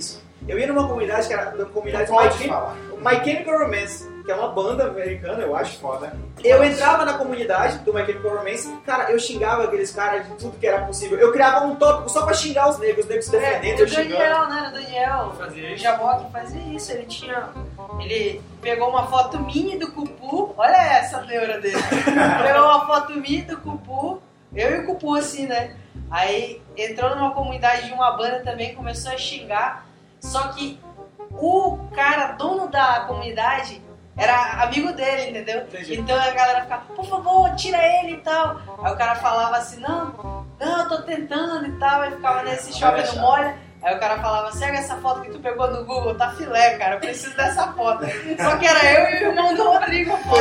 Eu ia numa comunidade que era uma comunidade Não My, pode Chem- falar. My Chemical Romance, que é uma banda americana, eu acho. Foda. Eu entrava na comunidade do My Chemical Romance, cara, eu xingava aqueles caras de tudo que era possível. Eu criava um tópico só pra xingar os negros, os negros se defendendo, É, eu o xingando. Daniel, né? O Daniel Fazia o isso? Jabok fazia isso. Ele tinha. Ele pegou uma foto minha do Cupu. Olha essa neura dele. Pegou uma foto minha do Cupu. Eu e o Cupu, assim, né? Aí entrou numa comunidade de uma banda também, começou a xingar. Só que o cara, dono da comunidade, era amigo dele, entendeu? Entendi. Então a galera ficava, por favor, tira ele e tal. Aí o cara falava assim, não, não, eu tô tentando e tal. Aí ficava nesse chove no molha. Aí o cara falava, segue essa foto que tu pegou no Google, tá filé, cara, eu preciso dessa foto. Só que era eu e o irmão do Rodrigo, pô.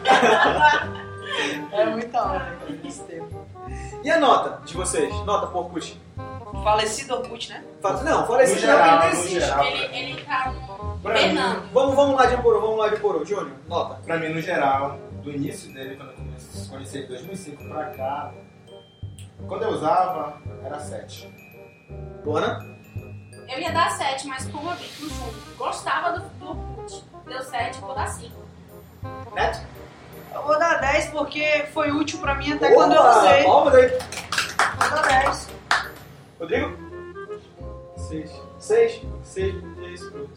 Era muita hora, cara, esse tempo. E a nota de vocês? Nota por Orkut? Falecido Orkut, né? Fala- Não, fala esse No não, geral, ele não no existe. geral. Ele, ele tá Pra mim, penando. Vamos, vamos lá de um por um, vamos lá de um por um. Júnior, nota. pra mim, no geral, do início dele, quando eu comecei- conheci ele em dois mil e cinco pra cá, quando eu usava, era sete. Luana? Eu ia dar sete, mas como eu vi que o Júnior gostava do, do Orkut, deu sete, eu vou dar cinco. Neto? Eu vou dar dez porque foi útil pra mim até Opa, quando eu usei. palmas aí. Vou dar dez. Rodrigo? Seis. Seis? Seis porque é escroto.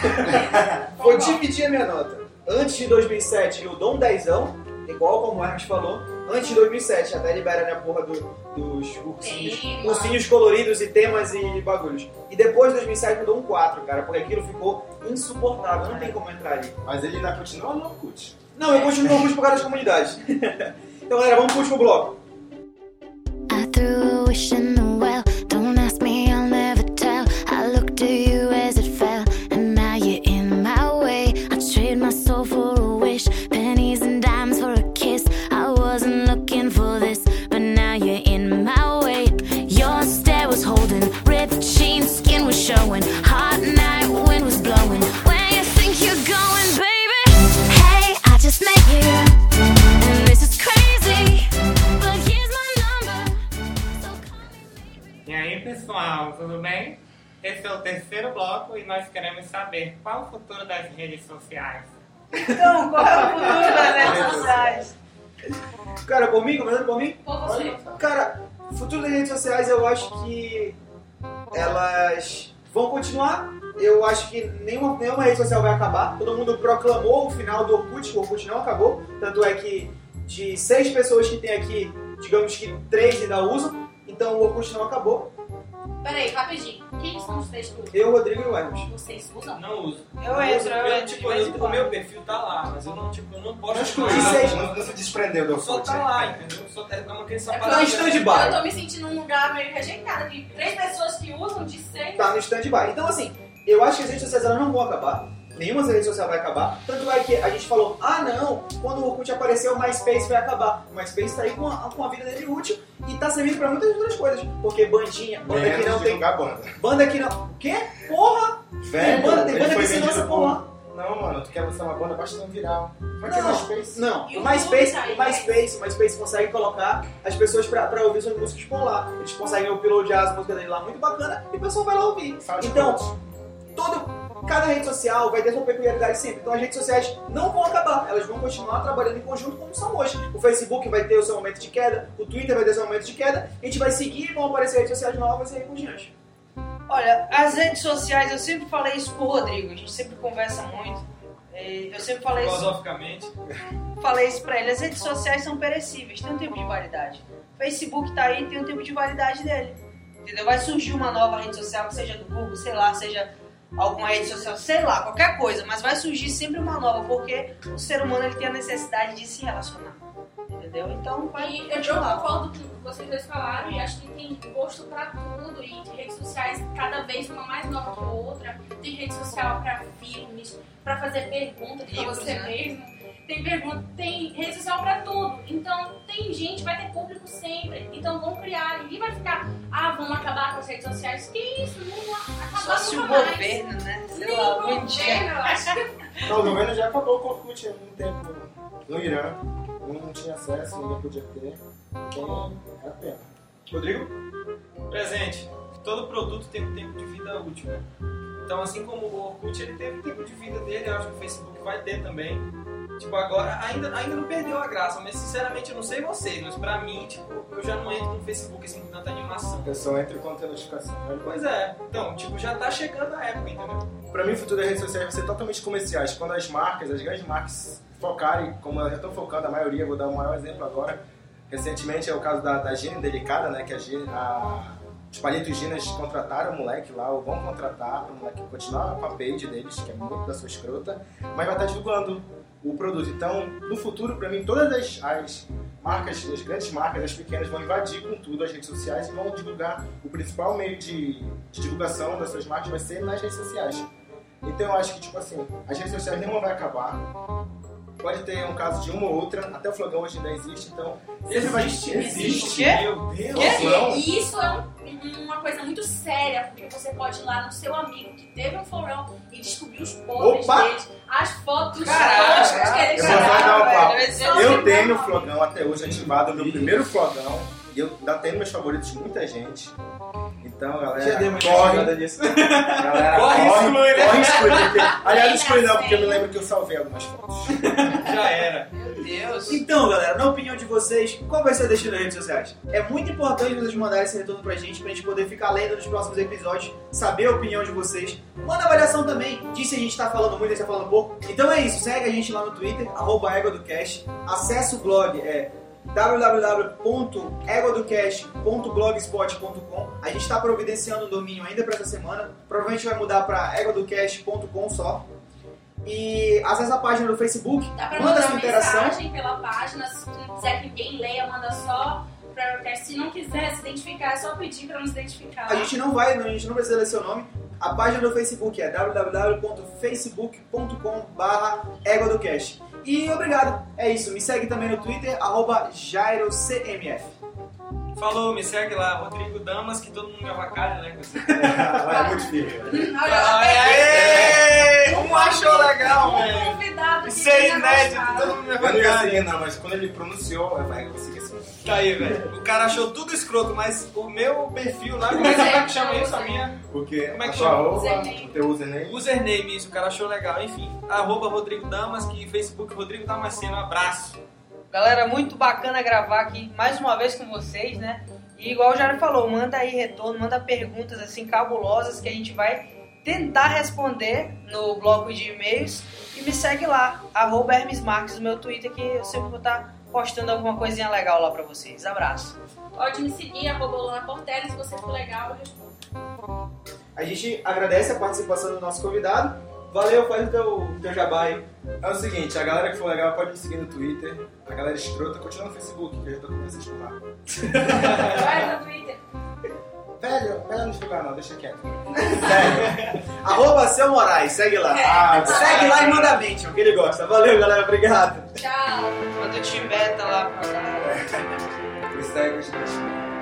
Vou dividir a minha nota. Antes de dois mil e sete eu dou um dezão, igual como o Hermes falou. Antes de dois mil e sete, até libera né, a porra do, dos ursinhos, Tema. ursinhos coloridos e temas e bagulhos. E depois de dois mil e sete eu dou um quatro, cara, porque aquilo ficou insuportável, não tem como entrar ali. Mas ele ainda continua no Orkut. Não, eu continuo no Orkut por causa das comunidades. Então galera, vamos pro último bloco. I threw a wish in the well. Don't ask me, I'll never tell. I looked to you as it fell, and now you're in my way. I trade my soul for a wish, pennies and dimes for a kiss. I wasn't looking for this, but now you're in my way. Your stare was holding, ripped jeans, skin was showing. Hot night, wind was blowing. Where you think you're going, baby? Hey, I just met you, and this is crazy, but here's my number. So call me maybe. E aí, pessoal, tudo bem? Esse é o terceiro bloco e nós queremos saber qual o futuro das redes sociais. Então, qual é o futuro das redes sociais? Cara, por mim, começando por mim? Por você. Cara, o futuro das redes sociais eu acho que elas vão continuar. Eu acho que nenhuma, nenhuma rede social vai acabar. Todo mundo proclamou o final do Orkut, o Orkut não acabou. Tanto é que de seis pessoas que tem aqui, digamos que três ainda usam. Então o Orkut não acabou. Peraí, rapidinho. Quem são os três que usam? Eu, Rodrigo e o Hermes. Vocês usam? Não uso. Eu entro, eu Eu, entro. tipo, de vez em eu, o quando. meu perfil tá lá, mas eu não, tipo, eu não posto Não excluiu, De nada. seis. não, não se desprendeu do Só Orkut. tá né? lá, entendeu? Só é uma questão É Tá porque em stand-by. eu tô me sentindo num lugar meio rejeitado. De três pessoas que usam de seis. Tá no stand-by. Então, assim, eu acho que as redes sociais elas não vão acabar. Nenhuma rede social vai acabar. Tanto é que a gente falou, ah não, quando o Orkut apareceu, o MySpace vai acabar. O MySpace tá aí com a, com a vida dele útil e tá servindo pra muitas outras coisas. Porque bandinha, banda que Menos não de tem. divulgar banda. Banda que não. O quê? Porra! Velho, banda- tem ele banda foi que se lança vendido por lá. Não, mano, tu quer lançar uma banda, basta ter um viral. Vai ter Não, MySpace. não. E O o MySpace, YouTube o tá aí, MySpace, o MySpace consegue colocar as pessoas pra, pra ouvir suas músicas por lá. Eles conseguem uploadar as músicas dele lá muito bacana e o pessoal vai lá ouvir. Então, todo, cada rede social vai ter sua peculiaridade sempre. Então as redes sociais não vão acabar, elas vão continuar trabalhando em conjunto como são hoje. O Facebook vai ter o seu momento de queda, o Twitter vai ter o seu momento de queda, a gente vai seguir, vão aparecer redes sociais novas e aí por diante. Olha, as redes sociais, eu sempre falei isso pro Rodrigo, a gente sempre conversa muito. É, Eu sempre falei isso, Filosoficamente. falei isso pra ele, as redes sociais são perecíveis, tem um tempo de validade. O Facebook tá aí, tem um tempo de validade dele. Entendeu? Vai surgir uma nova rede social, que seja do Google, sei lá, seja alguma rede social, sei lá, qualquer coisa, mas vai surgir sempre uma nova, porque o ser humano ele tem a necessidade de se relacionar. Entendeu? Então vai E eu, eu continuar. concordo com o que vocês dois falaram e acho que tem gosto pra tudo e de redes sociais cada vez uma mais nova que a outra. Tem rede social pra filmes, pra fazer perguntas pra Livros, você né? mesmo. Tem pergunta, tem rede social pra tudo. Então tem gente, vai ter público sempre. Então vão criar, ninguém vai ficar, ah, vamos acabar com as redes sociais. Que isso, não vai Só acabar se o nunca mais. governo, né? Sei Nem lá, o um governo, dia. eu acho que Não, o governo já acabou com o Orkut há um tempo no Irã. Não tinha acesso, ninguém podia ter. Então, é a pena. Rodrigo? Presente. Todo produto tem um tempo de vida útil. Então, assim como o Orkut, ele teve o tempo de vida dele, eu acho que o Facebook vai ter também. Tipo, agora, ainda, ainda não perdeu a graça, mas sinceramente eu não sei vocês, mas pra mim, tipo, eu já não entro no Facebook assim com tanta animação. Eu só entro quando tem notificação. Pois é, então, tipo, já tá chegando a época, entendeu? Pra mim, o futuro das redes sociais vai ser totalmente comerciais. Quando as marcas, as grandes marcas, focarem, como elas já estão focando, a maioria, vou dar um maior exemplo agora. Recentemente é o caso da, da Gina Delicada, né? Que a, Gina, a, os Palitos Ginas contrataram o moleque lá, ou vão contratar para o moleque continuar com a page deles, que é muito da sua escrota, mas vai estar divulgando o produto. Então, no futuro, pra mim, todas as, as marcas, as grandes marcas, as pequenas, vão invadir com tudo as redes sociais e vão divulgar. O principal meio de, de divulgação das suas marcas vai ser nas redes sociais. Então eu acho que, tipo assim, as redes sociais nenhuma vai acabar. Pode ter um caso de uma ou outra, até o Flogão hoje ainda existe, então... Sempre vai Existe, existe. Meu Deus. Flogão? E isso é um- uma coisa muito séria, porque você pode ir lá no seu amigo que teve um florão e descobrir os podres Opa! deles, as fotos Caraca! toscas que eles Eu vou só dar um tiraram. papo. Só Eu se tenho não. o Flogão até hoje ativado, o meu primeiro Flogão, e eu ainda tenho meus favoritos de muita gente. Então, galera, Já deu uma corre, jogada nisso. galera, Corre e corre, exclui, né? corre e exclui, porque... Aliás, não Bem exclui não, na porque eu me senha. lembro que eu salvei algumas fotos. Já era. Meu Deus. Então, galera, na opinião de vocês, qual vai ser o destino das redes sociais? É muito importante vocês mandarem esse retorno pra gente, pra gente poder ficar lendo nos próximos episódios, saber a opinião de vocês. Manda avaliação também, diz se a gente tá falando muito, se a gente tá falando pouco. Então é isso, segue a gente lá no Twitter, arroba EgoDoCast. Acesse o blog, é w w w ponto egodocast ponto blogspot ponto com. A gente está providenciando um domínio ainda para essa semana. Provavelmente vai mudar para egodocast ponto com só. E acessa a página do Facebook, Dá pra manda mandar sua uma interação. mensagem pela página, se não quiser que ninguém leia, manda só pra podcast. Se não quiser se identificar, é só pedir pra não se identificar. A gente não vai, a gente não precisa ler seu nome. A página do Facebook é w w w ponto facebook ponto com barra egodocast. E obrigado, é isso. Me segue também no Twitter, arroba jairocmf. Falou, me segue lá, Rodrigo Damas, que todo mundo me avacalha, né? Ela é muito firme. Olha, Aê! Um achou legal, um velho. convidado que Isso é tinha inédito, gostado. todo mundo me Eu não ia avacalha. seguir não, mas quando ele pronunciou, eu falei, eu vou seguir assim. Tá aí, velho. O cara achou tudo escroto, mas o meu perfil lá, como é que, como é que chama isso? A minha Porque Como é que a sua chama? arroba, Username. o teu username... username, isso, o cara achou legal. Enfim, arroba Rodrigo Damas, que Facebook Rodrigo Damasceno. Um abraço. Galera, muito bacana gravar aqui mais uma vez com vocês, né? E igual o Jair falou, manda aí retorno, manda perguntas assim cabulosas que a gente vai tentar responder no bloco de e-mails. E me segue lá, arroba Hermes Marques, no meu Twitter, que eu sempre vou estar postando alguma coisinha legal lá pra vocês. Abraço. Pode me seguir, arroba Luna Portela, se você for legal, eu respondo. A gente agradece a participação do nosso convidado. Valeu, faz o teu, teu jabá aí. É o seguinte, a galera que for legal pode me seguir no Twitter. A galera escrota continua no Facebook, que eu já tô começando a explorar. Vai no Twitter. Velho, velho não divulgar não, deixa quieto. Sério. Arroba Seu Moraes, segue lá. Ah, Segue lá e manda mention, que ele gosta. Valeu, galera, obrigado. Tchau. Manda o Tibeta lá pra galera. Me segue, os dois.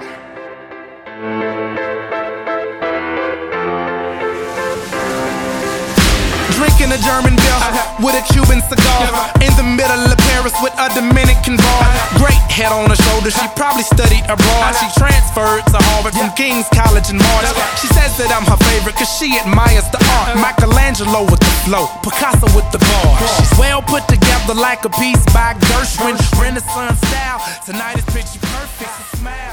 Drinking a German beer with a Cuban cigar. In the middle of Paris with a Dominican bar. Great head on her shoulder, she probably studied abroad. She transferred to Harvard from King's College in March. She says that I'm her favorite cause she admires the art. Michelangelo with the flow, Picasso with the bars. She's well put together like a piece by Gershwin. Renaissance style, tonight is picture perfect. Smile.